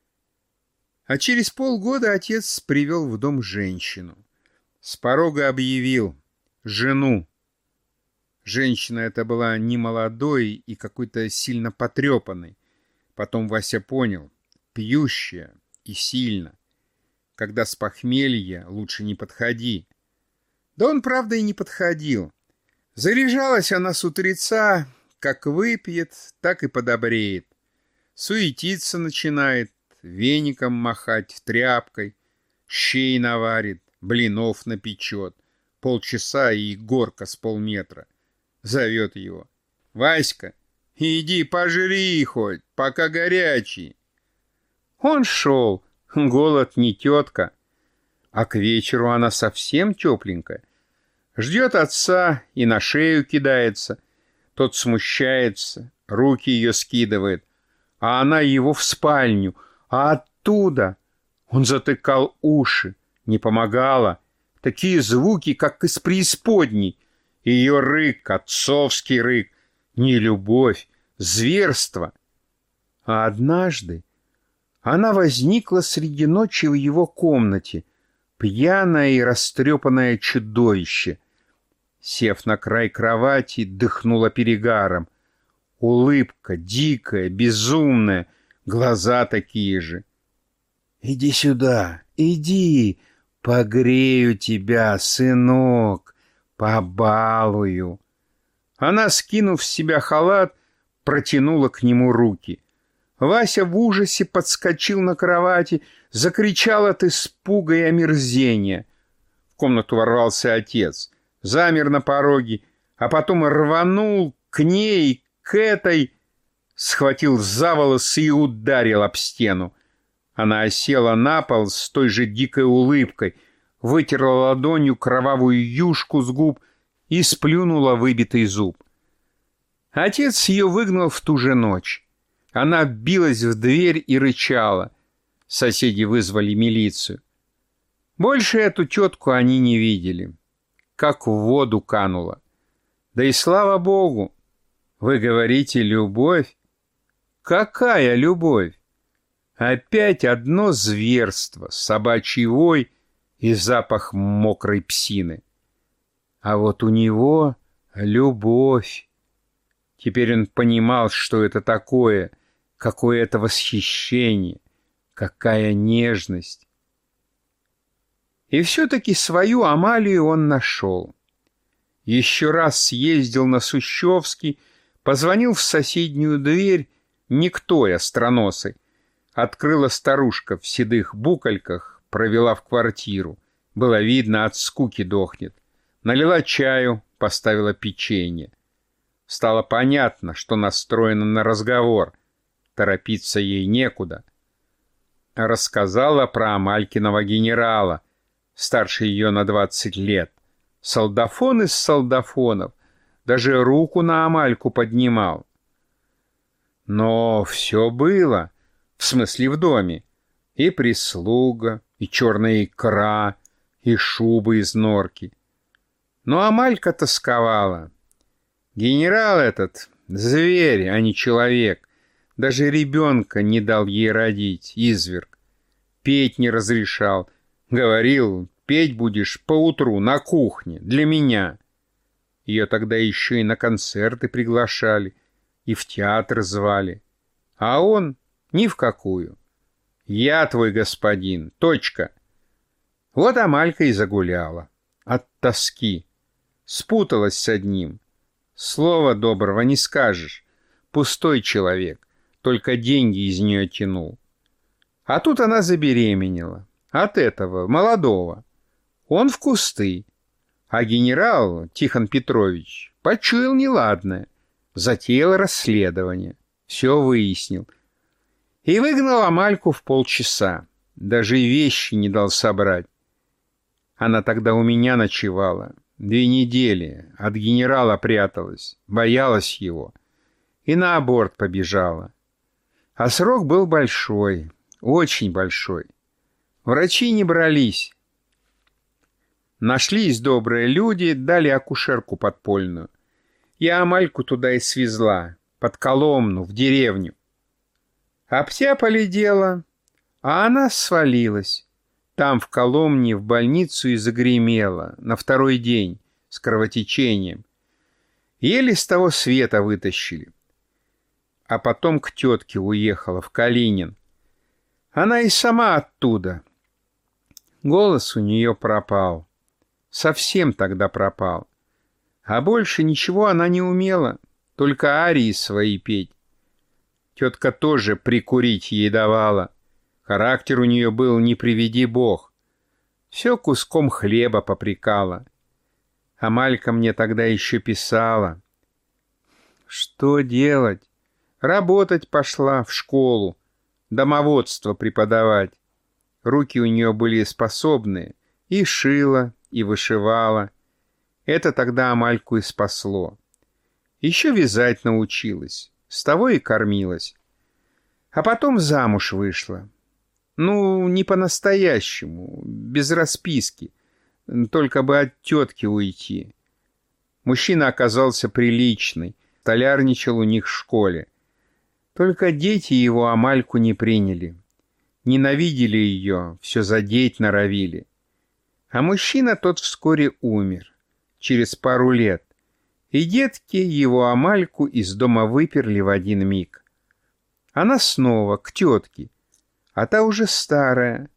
А через полгода отец привел в дом женщину. С порога объявил: жену. Женщина эта была немолодой и какой-то сильно потрепанной. Потом Вася понял: пьющая и сильно. Когда с похмелья, лучше не подходи. Да он, правда, и не подходил. Заряжалась она с утреца, как выпьет, так и подобреет. Суетиться начинает, веником махать, тряпкой, щей наварит, блинов напечет. Полчаса и горка с полметра. Зовет его: «Васька, иди пожри хоть, пока горячий». Он шел. Голод не тетка. А к вечеру она совсем тепленькая. Ждет отца и на шею кидается. Тот смущается, руки ее скидывает. А она его в спальню. А оттуда он затыкал уши. Не помогало. Такие звуки, как из преисподней. Ее рык, отцовский рык. Не любовь, зверство. А однажды она возникла среди ночи в его комнате, пьяное и растрепанное чудовище. Сев на край кровати, дыхнула перегаром. Улыбка дикая, безумная, глаза такие же. «Иди сюда, иди, погрею тебя, сынок, побалую». Она, скинув с себя халат, протянула к нему руки. Вася в ужасе подскочил на кровати, закричал от испуга и омерзения. В комнату ворвался отец, замер на пороге, а потом рванул к ней, к этой, схватил за волосы и ударил об стену. Она осела на пол с той же дикой улыбкой, вытерла ладонью кровавую юшку с губ и сплюнула выбитый зуб. Отец ее выгнал в ту же ночь. Она билась в дверь и рычала. Соседи вызвали милицию. Больше эту тетку они не видели. Как в воду канула. Да и слава богу. Вы говорите, любовь? Какая любовь? Опять одно зверство, собачий вой и запах мокрой псины. А вот у него любовь. Теперь он понимал, что это такое, какое это восхищение, какая нежность. И все-таки свою Амалию он нашел. Еще раз съездил на Сущевский, позвонил в соседнюю дверь, никто, остроносый. Открыла старушка в седых букальках, провела в квартиру. Было видно, от скуки дохнет. Налила чаю, поставила печенье. Стало понятно, что настроена на разговор. Торопиться ей некуда. Рассказала про Амалькиного генерала, старше ее на двадцать лет. Солдафон из солдафонов, даже руку на Амальку поднимал. Но все было, в смысле в доме. И прислуга, и черная икра, и шубы из норки. Но Амалька тосковала. Генерал этот — зверь, а не человек. Даже ребенка не дал ей родить, изверг. Петь не разрешал. Говорил, петь будешь поутру на кухне, для меня. Ее тогда еще и на концерты приглашали, и в театр звали. А он ни в какую. Я твой господин, точка. Вот Амалька и загуляла. От тоски. Спуталась с одним. Слова доброго не скажешь. Пустой человек. Только деньги из нее тянул. А тут она забеременела. От этого, молодого. Он в кусты. А генерал Тихон Петрович почуял неладное. Затеял расследование. Все выяснил. И выгнал Амальку в полчаса. Даже вещи не дал собрать. Она тогда у меня ночевала. Две недели. От генерала пряталась. Боялась его. И на аборт побежала. А срок был большой. Очень большой. Врачи не брались. Нашлись добрые люди, дали акушерку подпольную. Я Амальку туда и свезла. Под Коломну, в деревню. Обтяпали дело, а она свалилась. Там, в Коломне, в больницу и загремела на второй день с кровотечением. Еле с того света вытащили. А потом к тетке уехала в Калинин. Она и сама оттуда. Голос у нее пропал. Совсем тогда пропал. А больше ничего она не умела, только арии свои петь. Тетка тоже прикурить ей давала. Характер у нее был не приведи бог. Все куском хлеба попрекала. Амалька мне тогда еще писала. Что делать? Работать пошла в школу, домоводство преподавать. Руки у нее были способные. И шила, и вышивала. Это тогда Амальку и спасло. Еще вязать научилась. С того и кормилась. А потом замуж вышла. Ну, не по-настоящему, без расписки. Только бы от тетки уйти. Мужчина оказался приличный. Столярничал у них в школе. Только дети его Амальку не приняли. Ненавидели ее, все задеть норовили. А мужчина тот вскоре умер. Через пару лет. И детки его Амальку из дома выперли в один миг. Она снова к тетке. А та уже старая.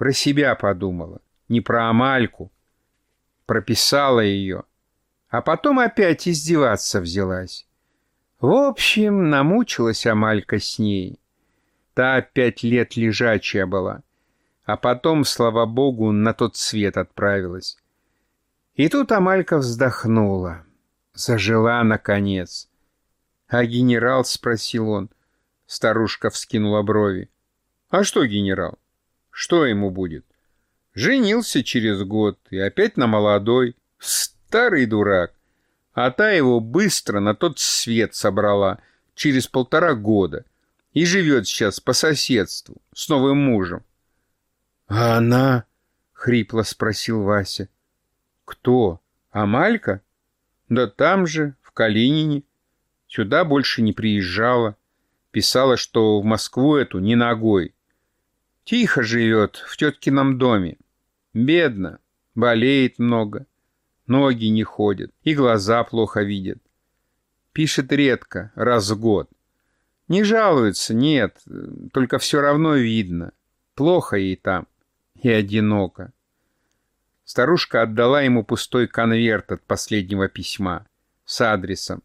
Про себя подумала, не про Амальку. Прописала ее, а потом опять издеваться взялась. В общем, намучилась Амалька с ней. Та пять лет лежачая была, а потом, слава богу, на тот свет отправилась. И тут Амалька вздохнула. Зажила, наконец. «А генерал?» — спросил он. Старушка вскинула брови. «А что генерал? Что ему будет? Женился через год и опять на молодой. Старый дурак. А та его быстро на тот свет собрала через полтора года и живет сейчас по соседству с новым мужем». «А она?» — хрипло спросил Вася. «Кто? Амалька? Да там же, в Калинине. Сюда больше не приезжала. Писала, что в Москву эту не ногой. Тихо живет в теткином доме. Бедно, болеет много. Ноги не ходят и глаза плохо видят. Пишет редко, раз в год. Не жалуется, нет, только все равно видно. Плохо ей там и одиноко». Старушка отдала ему пустой конверт от последнего письма с адресом.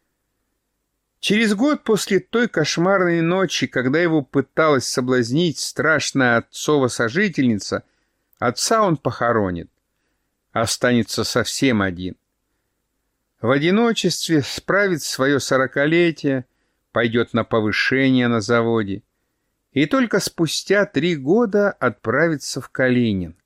Через год после той кошмарной ночи, когда его пыталась соблазнить страшная отцова сожительница, отца он похоронит. Останется совсем один. В одиночестве справит свое сорокалетие, пойдет на повышение на заводе и только спустя три года отправится в Калинин.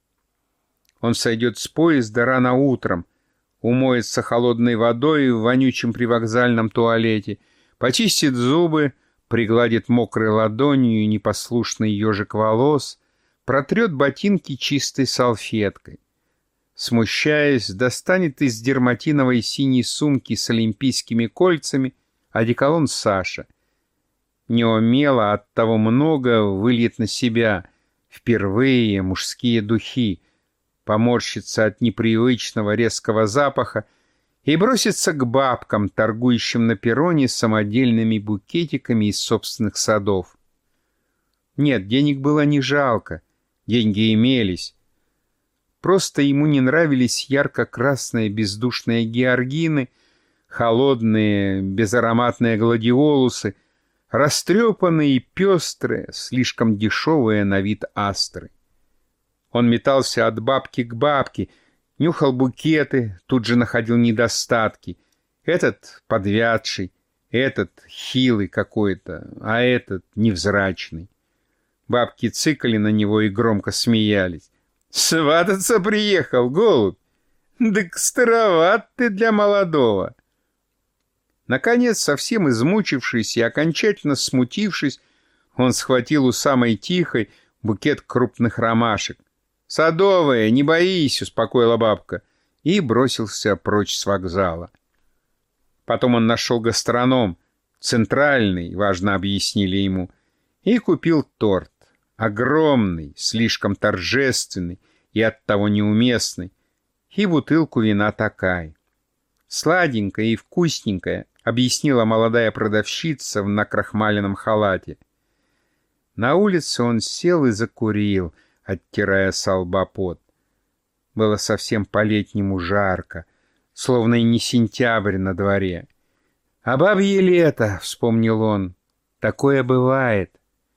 Он сойдет с поезда рано утром, умоется холодной водой в вонючем привокзальном туалете, почистит зубы, пригладит мокрой ладонью непослушный ежик волос, протрет ботинки чистой салфеткой. Смущаясь, достанет из дерматиновой синей сумки с олимпийскими кольцами одеколон Саша. Неумело, оттого много, выльет на себя впервые мужские духи, поморщится от непривычного резкого запаха и бросится к бабкам, торгующим на перроне самодельными букетиками из собственных садов. Нет, денег было не жалко, деньги имелись. Просто ему не нравились ярко-красные бездушные георгины, холодные безароматные гладиолусы, растрепанные и пестрые, слишком дешевые на вид астры. Он метался от бабки к бабке, нюхал букеты, тут же находил недостатки. Этот подвядший, этот хилый какой-то, а этот невзрачный. Бабки цыкали на него и громко смеялись. «Свататься приехал, голубь? Так староват ты для молодого!» Наконец, совсем измучившись и окончательно смутившись, он схватил у самой тихой букет крупных ромашек. «Садовые, не боись», — успокоила бабка, и бросился прочь с вокзала. Потом он нашел гастроном, центральный, важно объяснили ему, и купил торт, огромный, слишком торжественный и оттого неуместный, и бутылку вина Токай. «Сладенькая и вкусненькая», — объяснила молодая продавщица в накрахмаленном халате. На улице он сел и закурил, оттирая со лба пот. Было совсем по-летнему жарко, словно и не сентябрь на дворе. «А бабье лето», — вспомнил он, — «такое бывает».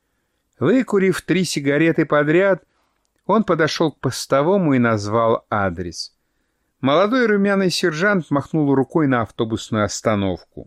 Выкурив три сигареты подряд, он подошел к постовому и назвал адрес. Молодой румяный сержант махнул рукой на автобусную остановку.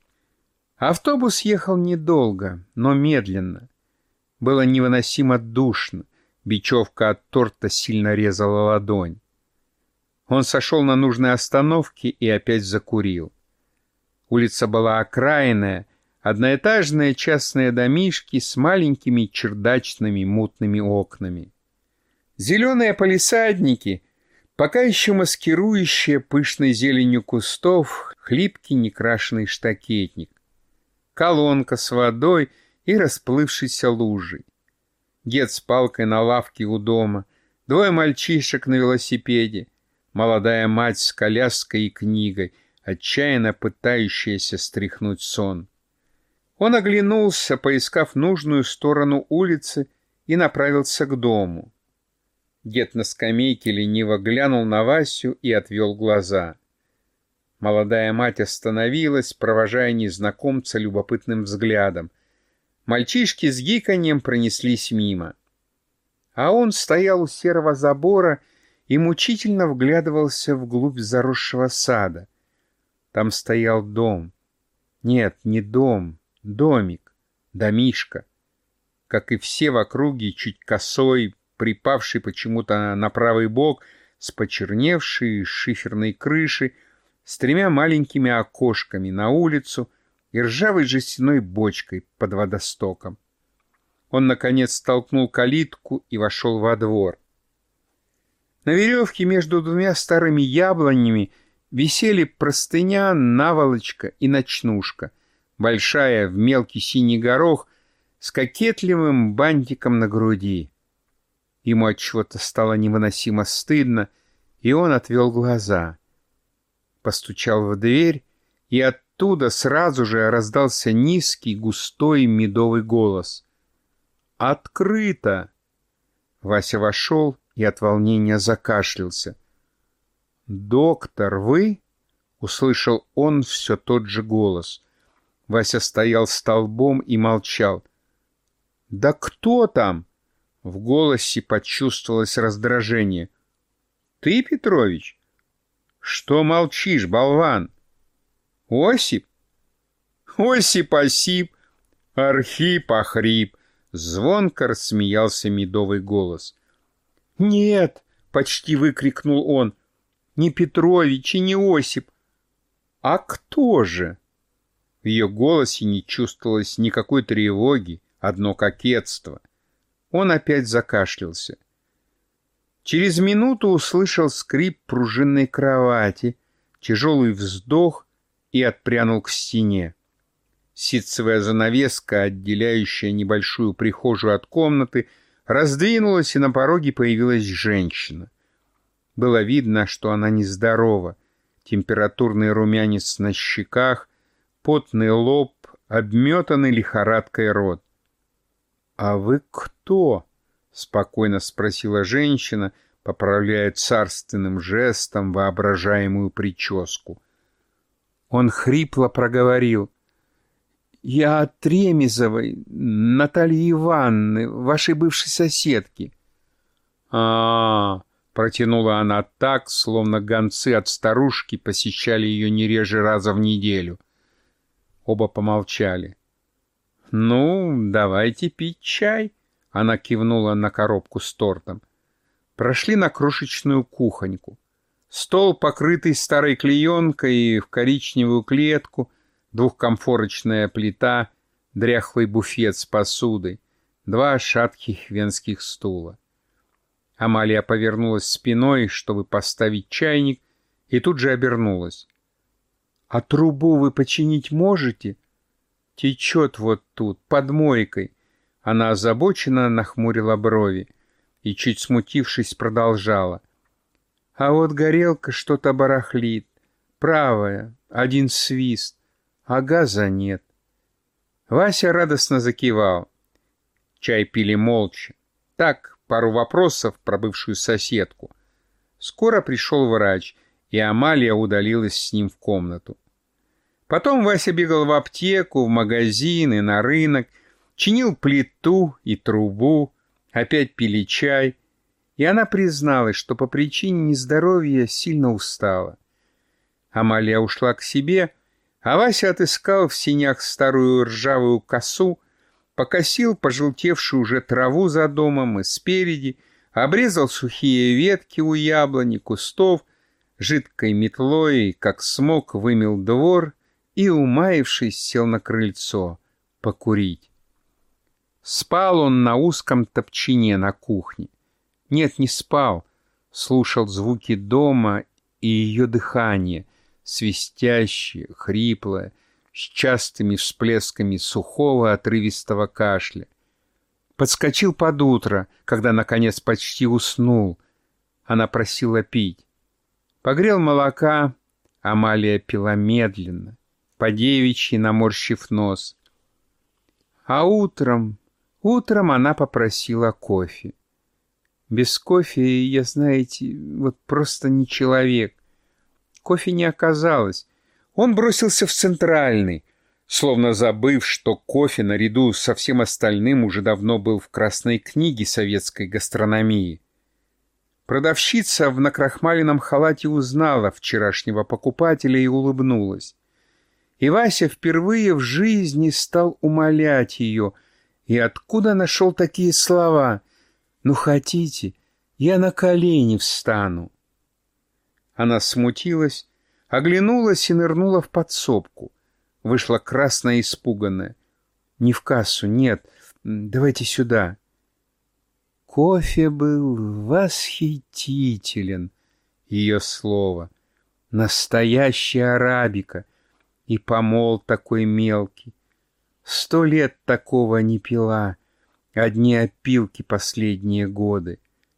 Автобус ехал недолго, но медленно. Было невыносимо душно. Бечевка от торта сильно резала ладонь. Он сошел на нужной остановке и опять закурил. Улица была окраинная, одноэтажные частные домишки с маленькими чердачными мутными окнами. Зеленые палисадники, пока еще маскирующие пышной зеленью кустов, хлипкий некрашенный штакетник, колонка с водой и расплывшейся лужей. Дед с палкой на лавке у дома, двое мальчишек на велосипеде, молодая мать с коляской и книгой, отчаянно пытающаяся стряхнуть сон. Он оглянулся, поискав нужную сторону улицы, и направился к дому. Дед на скамейке лениво глянул на Васю и отвел глаза. Молодая мать остановилась, провожая незнакомца любопытным взглядом. Мальчишки с гиканьем пронеслись мимо. А он стоял у серого забора и мучительно вглядывался вглубь заросшего сада. Там стоял дом. Нет, не дом, домик, домишка. Как и все в округе, чуть косой, припавший почему-то на правый бок, с почерневшей шиферной крышей, с тремя маленькими окошками на улицу и ржавой жестяной бочкой под водостоком. Он, наконец, толкнул калитку и вошел во двор. На веревке между двумя старыми яблонями висели простыня, наволочка и ночнушка, большая в мелкий синий горох с кокетливым бантиком на груди. Ему отчего-то стало невыносимо стыдно, и он отвел глаза. Постучал в дверь, и оттуда сразу же раздался низкий, густой медовый голос. «Открыто!» Вася вошел и от волнения закашлялся. «Доктор, вы?» — услышал он все тот же голос. Вася стоял столбом и молчал. «Да кто там?» — в голосе почувствовалось раздражение. «Ты, Петрович? Что молчишь, болван? Осип?» «Осип, Осип, Архип, Охрип!» — звонко рассмеялся медовый голос. «Нет!» — почти выкрикнул он. «Не Петрович и не Осип. А кто же?» В ее голосе не чувствовалось никакой тревоги, одно кокетство. Он опять закашлялся. Через минуту услышал скрип пружинной кровати, тяжелый вздох и отпрянул к стене. Ситцевая занавеска, отделяющая небольшую прихожую от комнаты, раздвинулась, и на пороге появилась женщина. Было видно, что она нездорова. Температурный румянец на щеках, потный лоб, обметанный лихорадкой рот. «А вы кто?» — спокойно спросила женщина, поправляя царственным жестом воображаемую прическу. Он хрипло проговорил: «Я от Ремезовой, Натальи Ивановны, вашей бывшей соседки». «А-а-а!» — протянула она так, словно гонцы от старушки посещали ее не реже раза в неделю. Оба помолчали. «Ну, давайте пить чай», — она кивнула на коробку с тортом. Прошли на крошечную кухоньку. Стол, покрытый старой клеенкой в коричневую клетку, двухкомфорочная плита, дряхлый буфет с посудой, два шатких венских стула. Амалия повернулась спиной, чтобы поставить чайник, и тут же обернулась. «А трубу вы починить можете? Течет вот тут, под мойкой». Она озабоченно нахмурила брови и, чуть смутившись, продолжала. «А вот горелка что-то барахлит, правая, один свист, а газа нет». Вася радостно закивал. Чай пили молча. Так, пару вопросов про бывшую соседку. Скоро пришел врач, и Амалия удалилась с ним в комнату. Потом Вася бегал в аптеку, в магазин и на рынок, чинил плиту и трубу, опять пили чай, и она призналась, что по причине нездоровья сильно устала. Амалия ушла к себе, а Вася отыскал в сенях старую ржавую косу, покосил пожелтевшую уже траву за домом и спереди, обрезал сухие ветки у яблони, кустов, жидкой метлой, как смог, вымел двор и, умаившись, сел на крыльцо покурить. Спал он на узком топчине на кухне. Нет, не спал, слушал звуки дома и ее дыхание, свистящее, хриплое, с частыми всплесками сухого отрывистого кашля. Подскочил под утро, когда, наконец, почти уснул. Она просила пить. Погрел молока, Амалия пила медленно, по-девичьи наморщив нос. А утром, утром она попросила кофе. Без кофе я, знаете, вот просто не человек. Кофе не оказалось. Он бросился в центральный, словно забыв, что кофе наряду со всем остальным уже давно был в красной книге советской гастрономии. Продавщица в накрахмаленном халате узнала вчерашнего покупателя и улыбнулась. И Вася впервые в жизни стал умолять ее. И откуда нашел такие слова? «Ну, хотите, я на колени встану». Она смутилась, оглянулась и нырнула в подсобку. Вышла красная и испуганная. «Не в кассу, нет, давайте сюда». Кофе был восхитителен, ее слово. Настоящая арабика. И помол такой мелкий. Сто лет такого не пила. Одни опилки последние годы.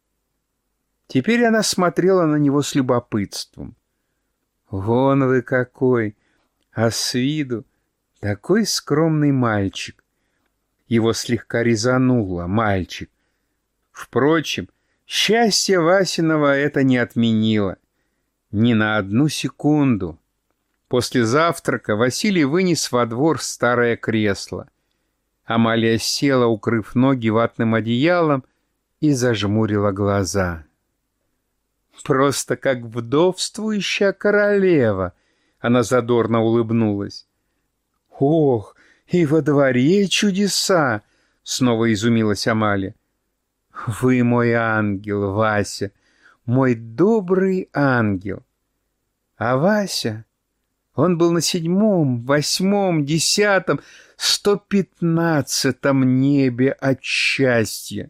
Теперь она смотрела на него с любопытством. Вон вы какой, а с виду такой скромный мальчик. Его слегка резануло, мальчик. Впрочем, счастье Васиного это не отменило. Ни на одну секунду. После завтрака Василий вынес во двор старое кресло. Амалия села, укрыв ноги ватным одеялом, и зажмурила глаза. «Просто как вдовствующая королева!» Она задорно улыбнулась. «Ох, и во дворе чудеса!» — снова изумилась Амалия. «Вы мой ангел, Вася, мой добрый ангел!» А Вася... Он был на седьмом, восьмом, десятом, сто пятнадцатом небе от счастья.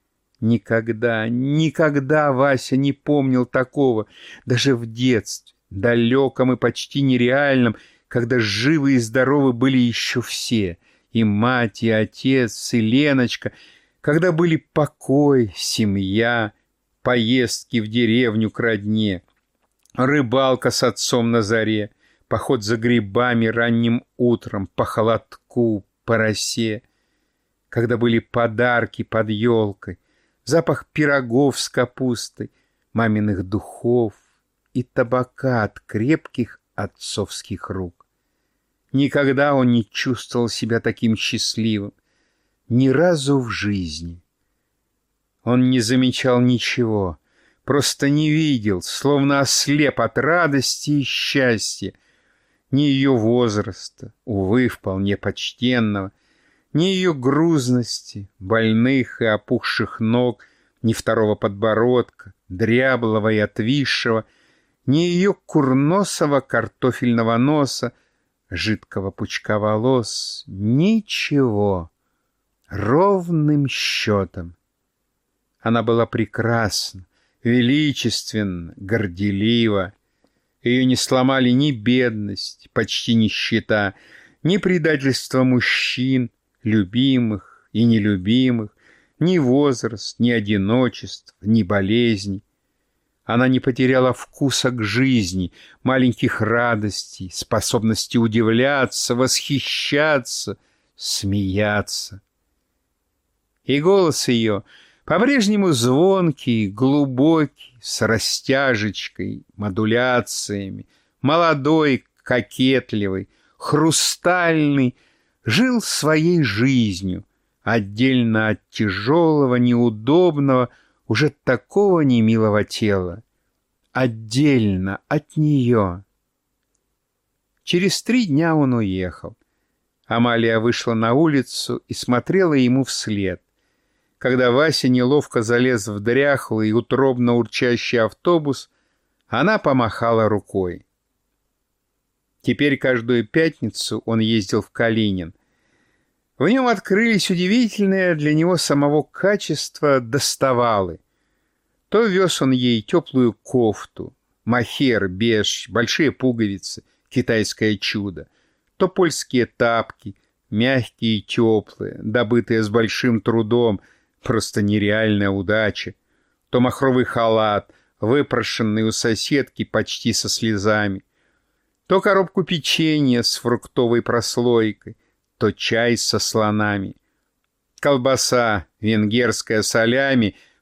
Никогда, никогда Вася не помнил такого, даже в детстве, далеком и почти нереальном, когда живы и здоровы были еще все, и мать, и отец, и Леночка, когда были покой, семья, поездки в деревню к родне, рыбалка с отцом на заре, поход за грибами ранним утром, по холодку, по росе, когда были подарки под елкой, запах пирогов с капустой, маминых духов и табака от крепких отцовских рук. Никогда он не чувствовал себя таким счастливым, ни разу в жизни. Он не замечал ничего, просто не видел, словно ослеп от радости и счастья, ни ее возраста, увы, вполне почтенного, ни ее грузности, больных и опухших ног, ни второго подбородка, дряблого и отвисшего, ни ее курносого картофельного носа, жидкого пучка волос, ничего, ровным счетом. Она была прекрасна, величественна, горделива. Ее не сломали ни бедность, почти нищета, ни предательство мужчин, любимых и нелюбимых, ни возраст, ни одиночество, ни болезни. Она не потеряла вкуса к жизни, маленьких радостей, способности удивляться, восхищаться, смеяться. И голос ее по-прежнему звонкий, глубокий, с растяжечкой, модуляциями, молодой, кокетливый, хрустальный, жил своей жизнью, отдельно от тяжелого, неудобного, уже такого немилого тела, отдельно от нее. Через три дня он уехал. Амалия вышла на улицу и смотрела ему вслед. Когда Вася неловко залез в дряхлый и утробно урчащий автобус, она помахала рукой. Теперь каждую пятницу он ездил в Калинин. В нем открылись удивительные для него самого качества доставалы. То вез он ей теплую кофту, мохер, беж, большие пуговицы, китайское чудо, то польские тапки, мягкие и теплые, добытые с большим трудом, просто нереальная удача, то махровый халат, выпрошенный у соседки почти со слезами, то коробку печенья с фруктовой прослойкой, то чай со слонами, колбаса, венгерская солями,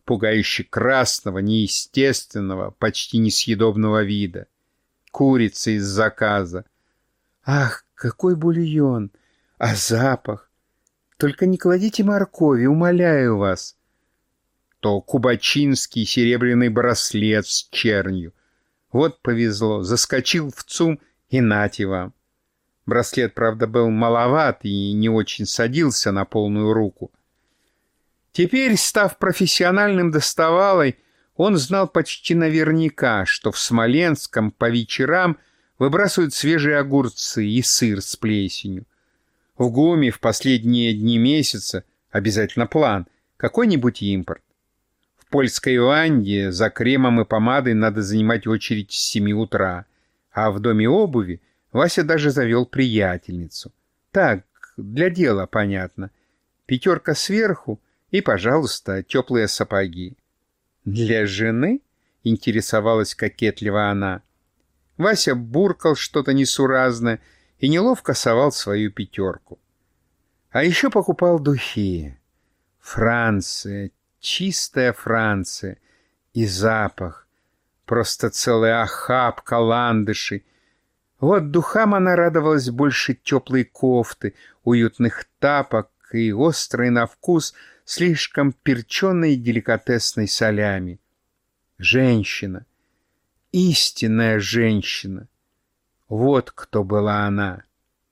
пугающе красного, неестественного, почти несъедобного вида. Курица из заказа. Ах, какой бульон! А запах! Только не кладите моркови, умоляю вас. То кубачинский серебряный браслет с чернью. Вот повезло, заскочил в ЦУМ и нате вам. Браслет, правда, был маловат и не очень садился на полную руку. Теперь, став профессиональным доставалой, он знал почти наверняка, что в Смоленском по вечерам выбрасывают свежие огурцы и сыр с плесенью. В ГУМе в последние дни месяца обязательно план, какой-нибудь импорт. В польской Ванде за кремом и помадой надо занимать очередь с семи утра, а в доме обуви Вася даже завел приятельницу. Так, для дела, понятно. Пятерка сверху и, пожалуйста, теплые сапоги. «Для жены?» — интересовалась кокетливо она. Вася буркал что-то несуразное и неловко совал свою пятерку. А еще покупал духи. Франция, чистая Франция. И запах. Просто целая охапка ландышей. Вот духам она радовалась больше теплой кофты, уютных тапок и острой на вкус слишком перченой деликатесной солями. Женщина. Истинная женщина. Вот кто была она.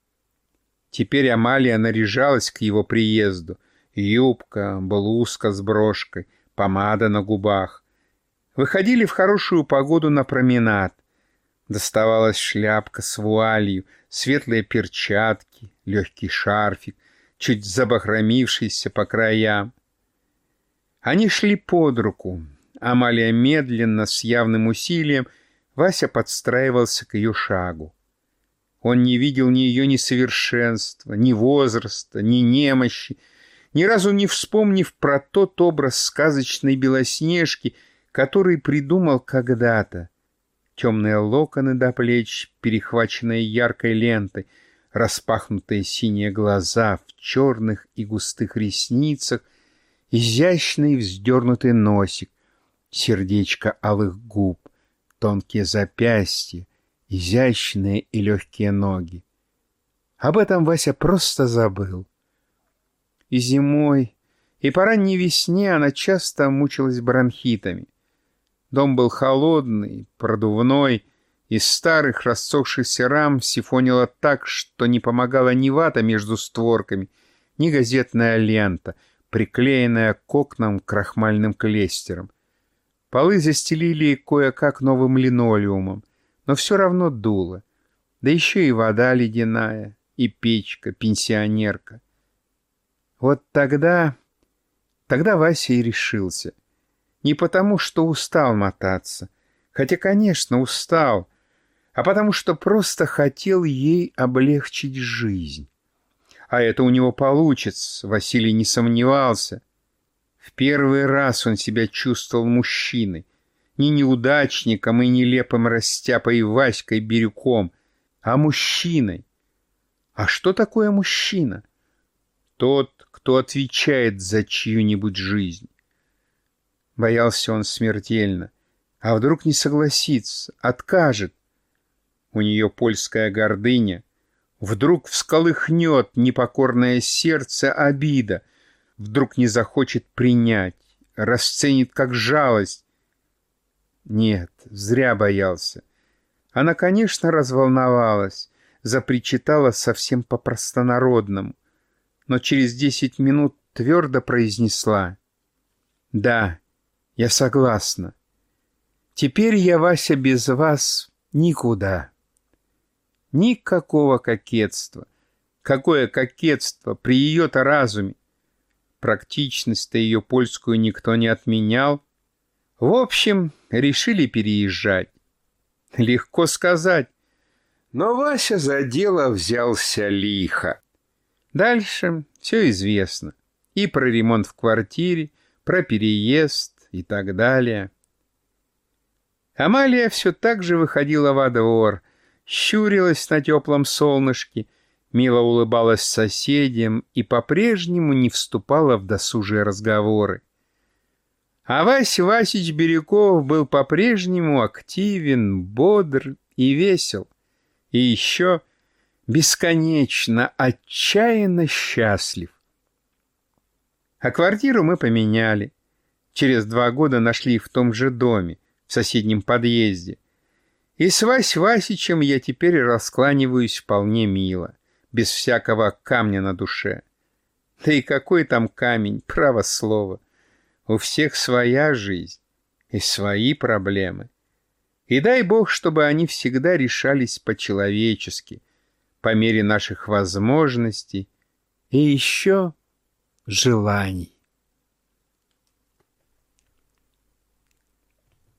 Теперь Амалия наряжалась к его приезду. Юбка, блузка с брошкой, помада на губах. Выходили в хорошую погоду на променад. Доставалась шляпка с вуалью, светлые перчатки, легкий шарфик, чуть забахромившийся по краям. Они шли под руку. Амалия медленно, с явным усилием, Вася подстраивался к ее шагу. Он не видел ни ее несовершенства, ни возраста, ни немощи, ни разу не вспомнив про тот образ сказочной Белоснежки, который придумал когда-то. Темные локоны до плеч, перехваченные яркой лентой, распахнутые синие глаза в черных и густых ресницах, изящный вздернутый носик, сердечко алых губ, тонкие запястья, изящные и легкие ноги. Об этом Вася просто забыл. И зимой, и по ранней весне она часто мучилась бронхитами. Дом был холодный, продувной, из старых рассохшихся рам сифонило так, что не помогала ни вата между створками, ни газетная лента, приклеенная к окнам крахмальным клейстером. Полы застелили кое-как новым линолеумом, но все равно дуло. Да еще и вода ледяная, и печка, пенсионерка. Вот тогда... Тогда Вася и решился. Не потому, что устал мотаться, хотя, конечно, устал, а потому, что просто хотел ей облегчить жизнь. А это у него получится, Василий не сомневался. В первый раз он себя чувствовал мужчиной, не неудачником и нелепым растяпой Васькой Бирюком, а мужчиной. А что такое мужчина? Тот, кто отвечает за чью-нибудь жизнь. Боялся он смертельно. А вдруг не согласится, откажет? У нее польская гордыня. Вдруг всколыхнет непокорное сердце обида. Вдруг не захочет принять, расценит как жалость. Нет, зря боялся. Она, конечно, разволновалась, запричитала совсем по-простонародному, но через десять минут твердо произнесла: «Да, я согласна. Теперь я, Вася, без вас никуда». Никакого кокетства. Какое кокетство при ее-то разуме? Практичность-то ее польскую никто не отменял. В общем, решили переезжать. Легко сказать. Но Вася за дело взялся лихо. Дальше все известно. И про ремонт в квартире, про переезд и так далее. Амалия все так же выходила во двор, щурилась на теплом солнышке, мило улыбалась соседям и по-прежнему не вступала в досужие разговоры. А Вася Васич Бирюков был по-прежнему активен, бодр и весел. И еще бесконечно, отчаянно счастлив. А квартиру мы поменяли. Через два года нашли в том же доме, в соседнем подъезде. И с Вась Васичем я теперь раскланиваюсь вполне мило, без всякого камня на душе. Да и какой там камень, право слово. У всех своя жизнь и свои проблемы. И дай Бог, чтобы они всегда решались по-человечески, по мере наших возможностей и еще желаний.